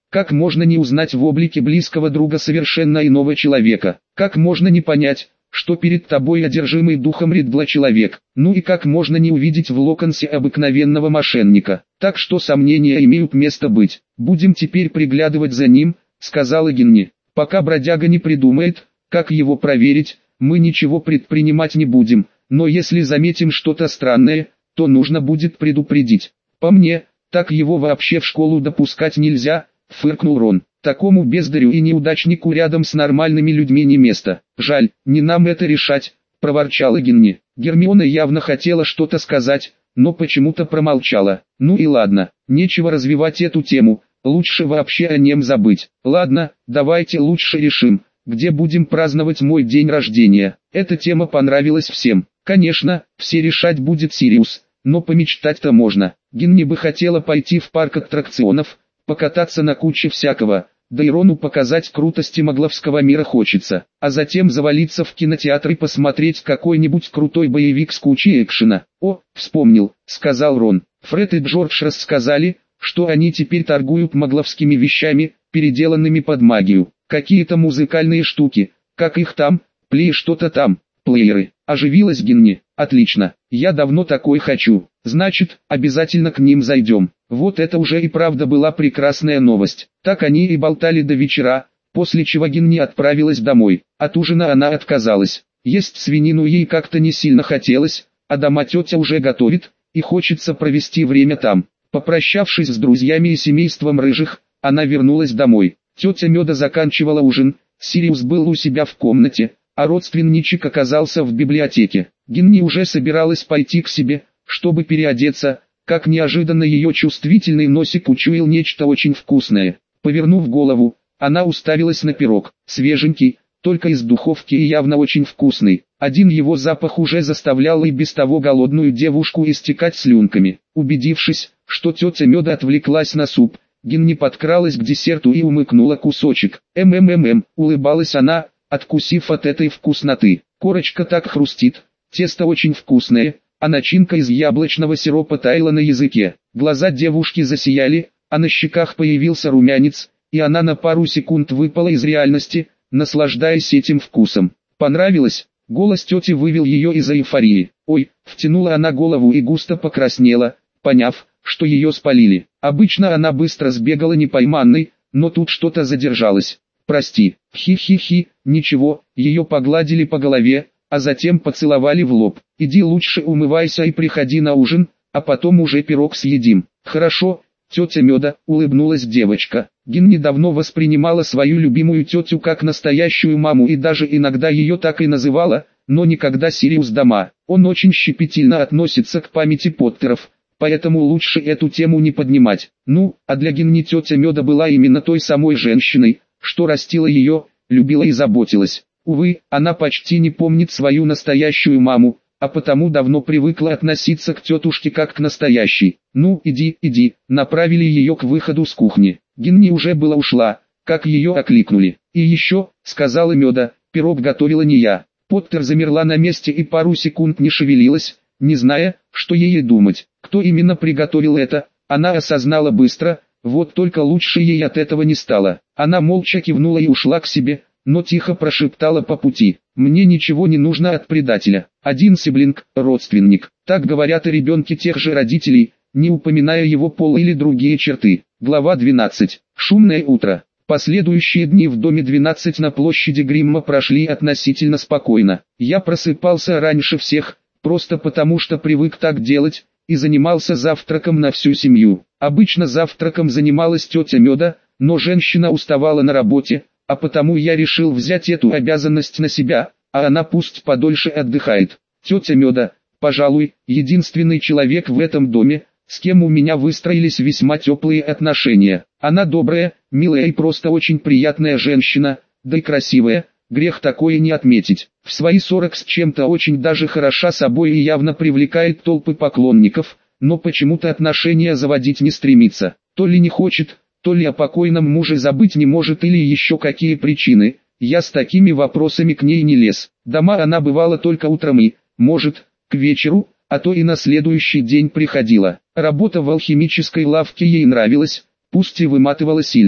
Как можно не узнать в облике близкого друга совершенно иного человека? Как можно не понять, что перед тобой одержимый духом Риддла человек? Ну и как можно не увидеть в Локонсе обыкновенного мошенника? Так что сомнения имеют место быть. Будем теперь приглядывать за ним, сказала Генни. Пока бродяга не придумает, как его проверить, мы ничего предпринимать не будем, но если заметим что-то странное, то нужно будет предупредить. По мне, так его вообще в школу допускать нельзя, фыркнул Рон. Такому бездарю и неудачнику рядом с нормальными людьми не место. Жаль, не нам это решать, проворчала Генни. Гермиона явно хотела что-то сказать, но почему-то промолчала. Ну и ладно, нечего развивать эту тему, лучше вообще о нем забыть. Ладно, давайте лучше решим, где будем праздновать мой день рождения. Эта тема понравилась всем. Конечно, все решать будет Сириус, но помечтать-то можно. Генни бы хотела пойти в парк аттракционов, покататься на куче всякого, да и Рону показать крутости магловского мира хочется, а затем завалиться в кинотеатр и посмотреть какой-нибудь крутой боевик с кучей экшена. «О, вспомнил», — сказал Рон. Фред и Джордж рассказали, что они теперь торгуют магловскими вещами, переделанными под магию. Какие-то музыкальные штуки, как их там, плей что-то там, плееры. Оживилась Генни. Отлично, я давно такой хочу. Значит, обязательно к ним зайдем. Вот это уже и правда была прекрасная новость. Так они и болтали до вечера, после чего Генни отправилась домой. От ужина она отказалась. Есть свинину ей как-то не сильно хотелось, а дома тетя уже готовит, и хочется провести время там. Попрощавшись с друзьями и семейством рыжих, она вернулась домой. Тетя Меда заканчивала ужин, Сириус был у себя в комнате, а родственничек оказался в библиотеке. Генни уже собиралась пойти к себе, чтобы переодеться, как неожиданно ее чувствительный носик учуял нечто очень вкусное. Повернув голову, она уставилась на пирог, свеженький, только из духовки и явно очень вкусный. Один его запах уже заставлял и без того голодную девушку истекать слюнками. Убедившись, что тетя Меда отвлеклась на суп, Генни подкралась к десерту и умыкнула кусочек. «М-м-м-м», улыбалась она, откусив от этой вкусноты. Корочка так хрустит, тесто очень вкусное, а начинка из яблочного сиропа таяла на языке. Глаза девушки засияли, а на щеках появился румянец, и она на пару секунд выпала из реальности, наслаждаясь этим вкусом. «Понравилось?» Голос тети вывел ее из эйфории. «Ой», втянула она голову и густо покраснела, поняв, что ее спалили. Обычно она быстро сбегала непойманной, но тут что-то задержалось. «Прости, хи-хи-хи», ничего, ее погладили по голове, а затем поцеловали в лоб. «Иди лучше умывайся и приходи на ужин, а потом уже пирог съедим». «Хорошо, тетя Меда», улыбнулась девочка. Генни давно воспринимала свою любимую тетю как настоящую маму и даже иногда ее так и называла, но никогда Сириус дома. Он очень щепетильно относится к памяти Поттеров, поэтому лучше эту тему не поднимать. Ну, а для Генни тетя Меда была именно той самой женщиной, что растила ее, любила и заботилась. Увы, она почти не помнит свою настоящую маму, а потому давно привыкла относиться к тетушке как к настоящей. «Ну, иди, иди», направили ее к выходу с кухни. Генни уже была ушла, как ее окликнули. «И еще», сказала Меда, «пирог готовила не я». Поттер замерла на месте и пару секунд не шевелилась, не зная, что ей думать. Кто именно приготовил это, она осознала быстро, вот только лучше ей от этого не стало. Она молча кивнула и ушла к себе, но тихо прошептала по пути: «Мне ничего не нужно от предателя. Один сиблинг, родственник». Так говорят о ребенке тех же родителей, не упоминая его пол или другие черты. Глава двенадцать. Шумное утро. Последующие дни в доме двенадцать на площади Гримма прошли относительно спокойно. Я просыпался раньше всех, просто потому что привык так делать, и занимался завтраком на всю семью. Обычно завтраком занималась тетя Меда, но женщина уставала на работе, а потому я решил взять эту обязанность на себя, а она пусть подольше отдыхает. Тетя Меда, пожалуй, единственный человек в этом доме, с кем у меня выстроились весьма теплые отношения. Она добрая, милая и просто очень приятная женщина, да и красивая, грех такое не отметить. В свои сорок с чем-то очень даже хороша собой и явно привлекает толпы поклонников, но почему-то отношения заводить не стремится. То ли не хочет, то ли о покойном муже забыть не может или еще какие причины. Я с такими вопросами к ней не лез. Дома она бывала только утром и, может, к вечеру, а то и на следующий день приходила. Работа в алхимической лавке ей нравилась, пусть и выматывала сильно.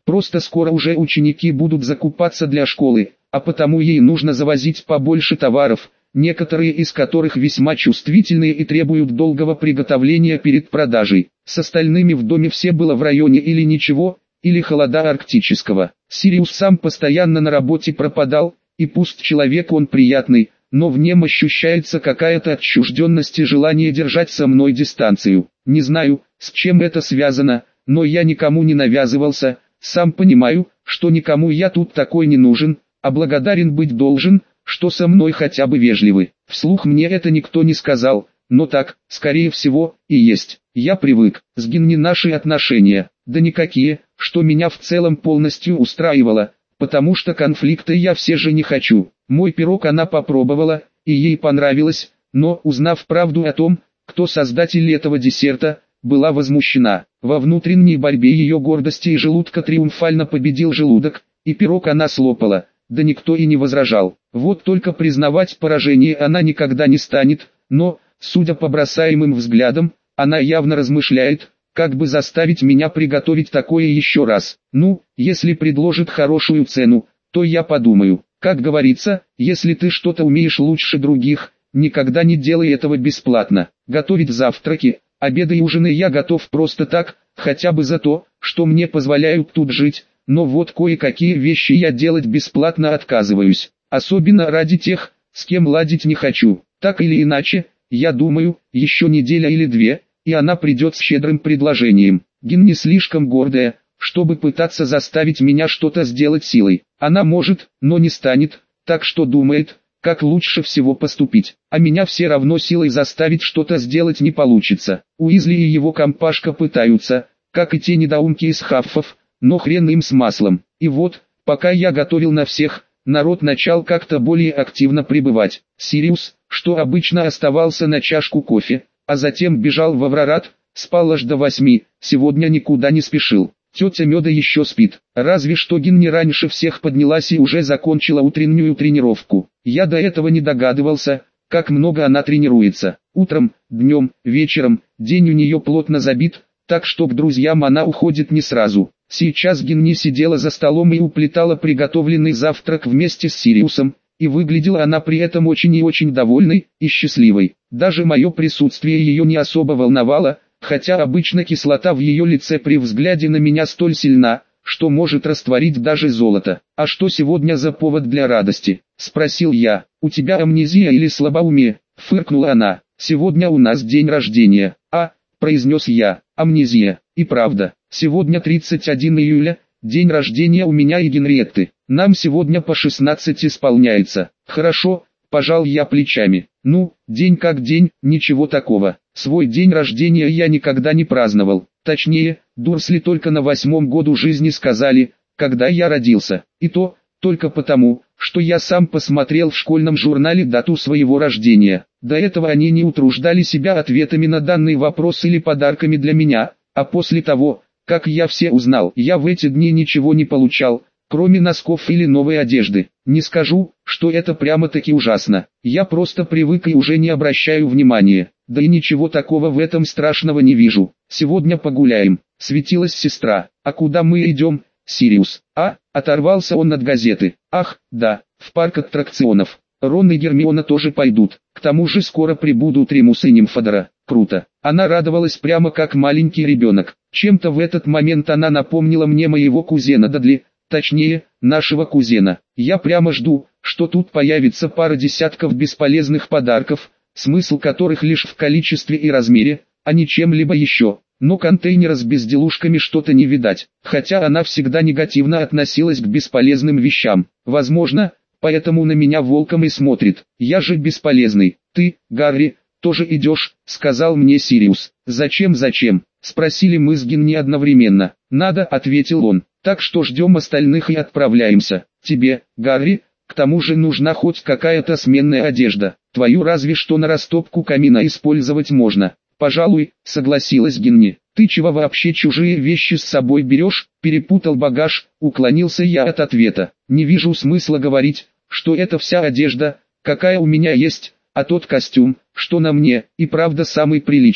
Просто скоро уже ученики будут закупаться для школы, а потому ей нужно завозить побольше товаров, некоторые из которых весьма чувствительные и требуют долгого приготовления перед продажей. С остальными в доме все было в районе или ничего, или холода арктического. Сириус сам постоянно на работе пропадал, и пусть человек он приятный, но в нем ощущается какая-то отчужденность и желание держать со мной дистанцию. Не знаю, с чем это связано, но я никому не навязывался, сам понимаю, что никому я тут такой не нужен, а благодарен быть должен, что со мной хотя бы вежливы. Вслух мне это никто не сказал, но так, скорее всего, и есть. Я привык, с Гинни наши отношения, да никакие, что меня в целом полностью устраивало, потому что конфликта я все же не хочу. Мой пирог она попробовала, и ей понравилось, но, узнав правду о том, кто создатель этого десерта, была возмущена. Во внутренней борьбе ее гордости и желудка триумфально победил желудок, и пирог она слопала, да никто и не возражал. Вот только признавать поражение она никогда не станет, но, судя по бросаемым взглядам, она явно размышляет, как бы заставить меня приготовить такое еще раз. Ну, если предложит хорошую цену, то я подумаю. Как говорится, если ты что-то умеешь лучше других, никогда не делай этого бесплатно. Готовить завтраки, обеды и ужины я готов просто так, хотя бы за то, что мне позволяют тут жить, но вот кое-какие вещи я делать бесплатно отказываюсь. Особенно ради тех, с кем ладить не хочу. Так или иначе, я думаю, еще неделя или две, и она придет с щедрым предложением. Гин не слишком гордая, чтобы пытаться заставить меня что-то сделать силой. Она может, но не станет, так что думает, как лучше всего поступить. А меня все равно силой заставить что-то сделать не получится. Уизли и его компашка пытаются, как и те недоумки из Хаффов, но хрен им с маслом. И вот, пока я готовил на всех, народ начал как-то более активно прибывать. Сириус, что обычно оставался на чашку кофе, а затем бежал в Аврорат, спал аж до восьми, сегодня никуда не спешил. Тетя Меда еще спит, разве что Гин не раньше всех поднялась и уже закончила утреннюю тренировку. Я до этого не догадывался, как много она тренируется. Утром, днем, вечером, день у нее плотно забит, так что к друзьям она уходит не сразу. Сейчас Гинни сидела за столом и уплетала приготовленный завтрак вместе с Сириусом, и выглядела она при этом очень и очень довольной и счастливой. Даже мое присутствие ее не особо волновало, хотя обычно кислота в ее лице при взгляде на меня столь сильна, что может растворить даже золото. «А что сегодня за повод для радости?» – спросил я. «У тебя амнезия или слабоумие?» – фыркнула она. «Сегодня у нас день рождения». «А», – произнес я, – «амнезия». И правда, сегодня тридцать первое июля, день рождения у меня и Генриетты. Нам сегодня по шестнадцать исполняется. Хорошо, пожал я плечами. Ну, день как день, ничего такого. Свой день рождения я никогда не праздновал. Точнее, Дурсли только на восьмом году жизни сказали, когда я родился. И то, только потому, что я сам посмотрел в школьном журнале дату своего рождения. До этого они не утруждали себя ответами на данный вопрос или подарками для меня, а после того, как я все узнал, я в эти дни ничего не получал, кроме носков или новой одежды. Не скажу, что это прямо-таки ужасно. Я просто привык и уже не обращаю внимания. Да и ничего такого в этом страшного не вижу. Сегодня погуляем, светилась сестра. А куда мы идем, Сириус? А, оторвался он от газеты. Ах, да, в парк аттракционов. Рон и Гермиона тоже пойдут. К тому же скоро прибудут Римус и Нимфодора. Круто. Она радовалась прямо как маленький ребенок. Чем-то в этот момент она напомнила мне моего кузена Дадли, точнее, нашего кузена. Я прямо жду, что тут появится пара десятков бесполезных подарков, смысл которых лишь в количестве и размере, а не чем-либо еще. Но контейнера с безделушками что-то не видать, хотя она всегда негативно относилась к бесполезным вещам. Возможно, поэтому на меня волком и смотрит. Я же бесполезный. Ты, Гарри, тоже идешь, сказал мне Сириус. Зачем, зачем? Спросили мы с Гинни одновременно. Надо, ответил он. Так что ждем остальных и отправляемся. Тебе, Гарри, к тому же нужна хоть какая-то сменная одежда. Твою разве что на растопку камина использовать можно. Пожалуй, согласилась Гинни. Ты чего вообще чужие вещи с собой берешь? Перепутал багаж, уклонился я от ответа. Не вижу смысла говорить, что это вся одежда, какая у меня есть, а тот костюм, что на мне, и правда самый приличный.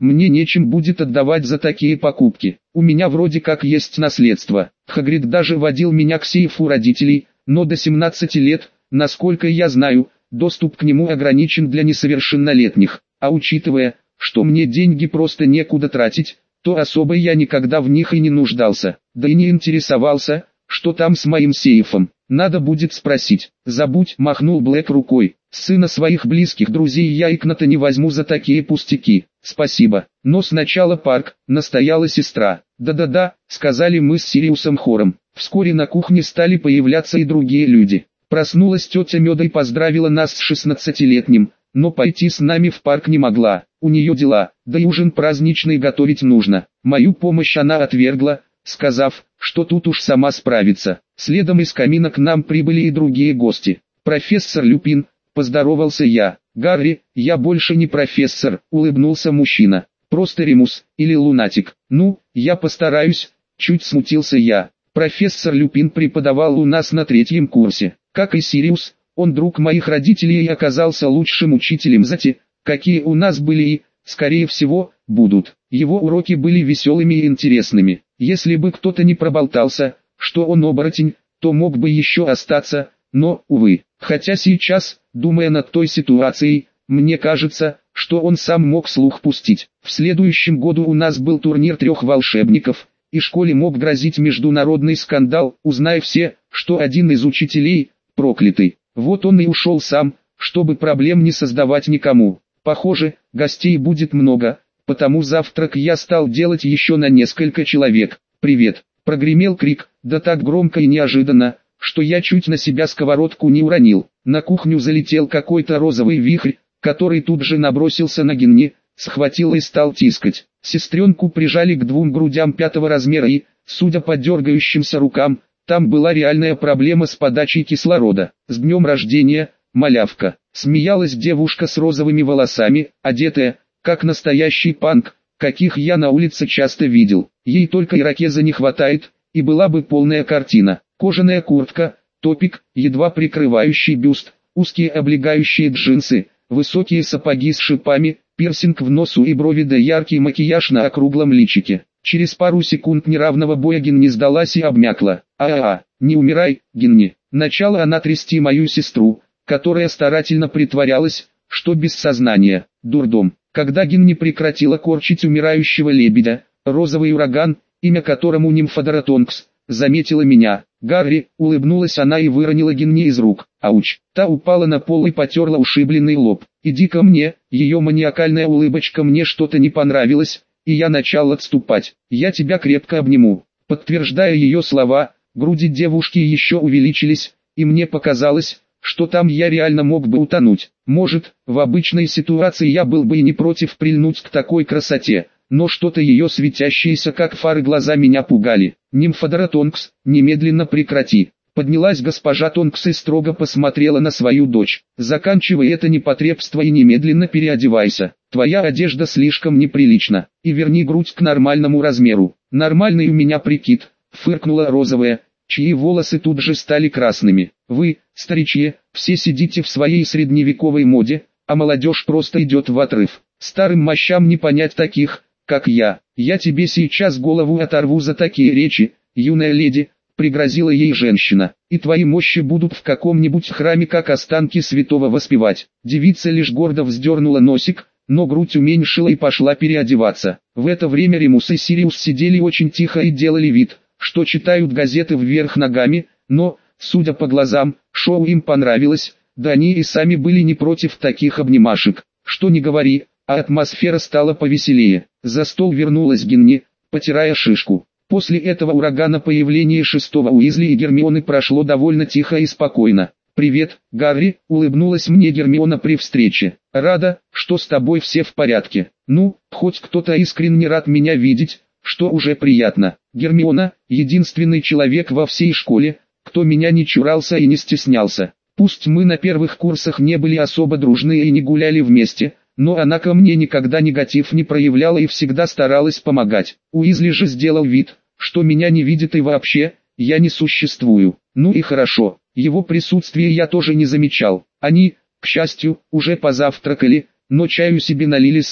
мне нечем будет отдавать за такие покупки. У меня вроде как есть наследство. Хагрид даже водил меня к сейфу родителей, но до семнадцати лет, насколько я знаю, доступ к нему ограничен для несовершеннолетних. А учитывая, что мне деньги просто некуда тратить, то особо я никогда в них и не нуждался, да и не интересовался, что там с моим сейфом. Надо будет спросить. Забудь, махнул Блэк рукой. Сына своих близких друзей я и Кната не возьму за такие пустяки. Спасибо. Но сначала парк, настояла сестра. Да-да-да, сказали мы с Сириусом хором. Вскоре на кухне стали появляться и другие люди. Проснулась тетя Меда и поздравила нас с шестнадцатилетним, но пойти с нами в парк не могла. У нее дела, да и ужин праздничный готовить нужно. Мою помощь она отвергла, сказав, что тут уж сама справится. Следом из камина к нам прибыли и другие гости. «Профессор Люпин», — поздоровался я. «Гарри, я больше не профессор», — улыбнулся мужчина. «Просто Ремус, или лунатик». «Ну, я постараюсь», — чуть смутился я. Профессор Люпин преподавал у нас на третьем курсе. Как и Сириус, он друг моих родителей и оказался лучшим учителем за те, какие у нас были и, скорее всего, будут. Его уроки были веселыми и интересными. Если бы кто-то не проболтался, что он оборотень, то мог бы еще остаться, но, увы. Хотя сейчас, думая над той ситуацией, мне кажется, что он сам мог слух пустить. В следующем году у нас был турнир трех волшебников, и школе мог грозить международный скандал, узнай все, что один из учителей – проклятый. Вот он и ушел сам, чтобы проблем не создавать никому. Похоже, гостей будет много, потому завтрак я стал делать еще на несколько человек. «Привет!» – прогремел крик, да так громко и неожиданно, что я чуть на себя сковородку не уронил. На кухню залетел какой-то розовый вихрь, который тут же набросился на Гинни, схватил и стал тискать. Сестренку прижали к двум грудям пятого размера и, судя по дергающимся рукам, там была реальная проблема с подачей кислорода. «С днем рождения, малявка!» Смеялась девушка с розовыми волосами, одетая, как настоящий панк, каких я на улице часто видел. Ей только ирокеза не хватает, и была бы полная картина. Кожаная куртка, топик, едва прикрывающий бюст, узкие облегающие джинсы, высокие сапоги с шипами, пирсинг в носу и брови да яркий макияж на округлом личике. Через пару секунд неравного боя Гинни сдалась и обмякла. «А-а-а, не умирай, Гинни!» Начала она трясти мою сестру, которая старательно притворялась, что без сознания. Дурдом. Когда Гинни прекратила корчить умирающего лебедя, розовый ураган, имя которому Нимфодоротонкс, заметила меня. «Гарри», улыбнулась она и выронила Гинни из рук. Ауч. Та упала на пол и потерла ушибленный лоб. «Иди ко мне», ее маниакальная улыбочка мне что-то не понравилась, и я начал отступать. «Я тебя крепко обниму». Подтверждая ее слова, груди девушки еще увеличились, и мне показалось, что там я реально мог бы утонуть. Может, в обычной ситуации я был бы и не против прильнуть к такой красоте, но что-то ее светящиеся как фары глаза меня пугали. «Нимфодора Тонкс, немедленно прекрати». Поднялась госпожа Тонкс и строго посмотрела на свою дочь. «Заканчивай это непотребство и немедленно переодевайся. Твоя одежда слишком неприлична. И верни грудь к нормальному размеру». «Нормальный у меня прикид», фыркнула розовая, чьи волосы тут же стали красными. «Вы, старичьи, все сидите в своей средневековой моде, а молодежь просто идет в отрыв. Старым мощам не понять таких, как я. Я тебе сейчас голову оторву за такие речи, юная леди», пригрозила ей женщина. «И твои мощи будут в каком-нибудь храме как останки святого воспевать». Девица лишь гордо вздернула носик, но грудь уменьшила и пошла переодеваться. В это время Ремус и Сириус сидели очень тихо и делали вид, что читают газеты вверх ногами, но, судя по глазам, шоу им понравилось, да они и сами были не против таких обнимашек. Что ни говори, а атмосфера стала повеселее. За стол вернулась Гинни, потирая шишку. После этого урагана появление шестого Уизли и Гермионы прошло довольно тихо и спокойно. «Привет, Гарри», — улыбнулась мне Гермиона при встрече. «Рада, что с тобой все в порядке. Ну, хоть кто-то искренне рад меня видеть, что уже приятно. Гермиона — единственный человек во всей школе, кто меня не чурался и не стеснялся. Пусть мы на первых курсах не были особо дружны и не гуляли вместе, но она ко мне никогда негатив не проявляла и всегда старалась помогать. Уизли же сделал вид, что меня не видит и вообще, я не существую. Ну и хорошо, его присутствие я тоже не замечал. Они, к счастью, уже позавтракали, но чаю себе налили сами.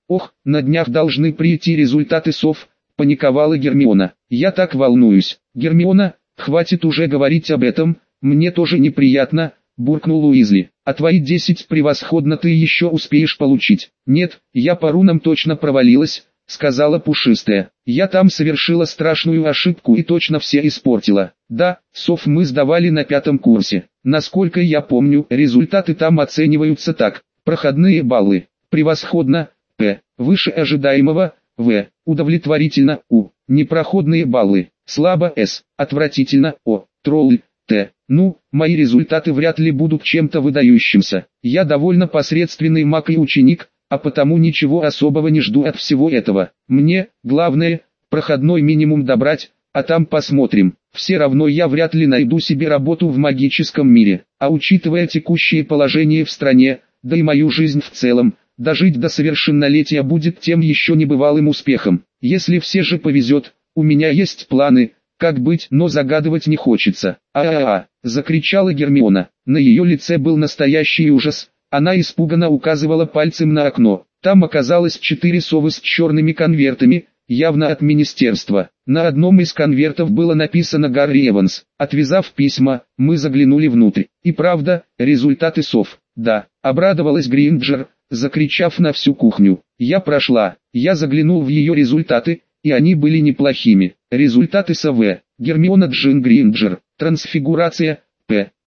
Ох, на днях должны прийти результаты сов, паниковала Гермиона. Я так волнуюсь. Гермиона, хватит уже говорить об этом, мне тоже неприятно, буркнул Уизли. А твои десять превосходно ты еще успеешь получить. Нет, я по рунам точно провалилась, сказала Пушистая. Я там совершила страшную ошибку и точно все испортила. Да, сов мы сдавали на пятом курсе. Насколько я помню, результаты там оцениваются так. Проходные баллы. Превосходно. П. Выше ожидаемого. В. Удовлетворительно. У. Непроходные баллы. Слабо. С. Отвратительно. О. Тролль. Т. Ну, мои результаты вряд ли будут чем-то выдающимся. Я довольно посредственный маг и ученик, а потому ничего особого не жду от всего этого. Мне, главное, проходной минимум добрать, а там посмотрим. Все равно я вряд ли найду себе работу в магическом мире. А учитывая текущее положение в стране, да и мою жизнь в целом, дожить до совершеннолетия будет тем еще небывалым успехом. Если все же повезет, у меня есть планы, как быть, но загадывать не хочется. А-а-а, закричала Гермиона. На ее лице был настоящий ужас. Она испуганно указывала пальцем на окно. Там оказалось четыре совы с черными конвертами, явно от министерства. На одном из конвертов было написано «Гарри Эванс». Отвязав письма, мы заглянули внутрь. И правда, результаты сов. Да, обрадовалась Гринджер, закричав на всю кухню. Я прошла. Я заглянул в ее результаты, и они были неплохими. Результаты СВ. Гермиона Джин Гринджер. Трансфигурация. П.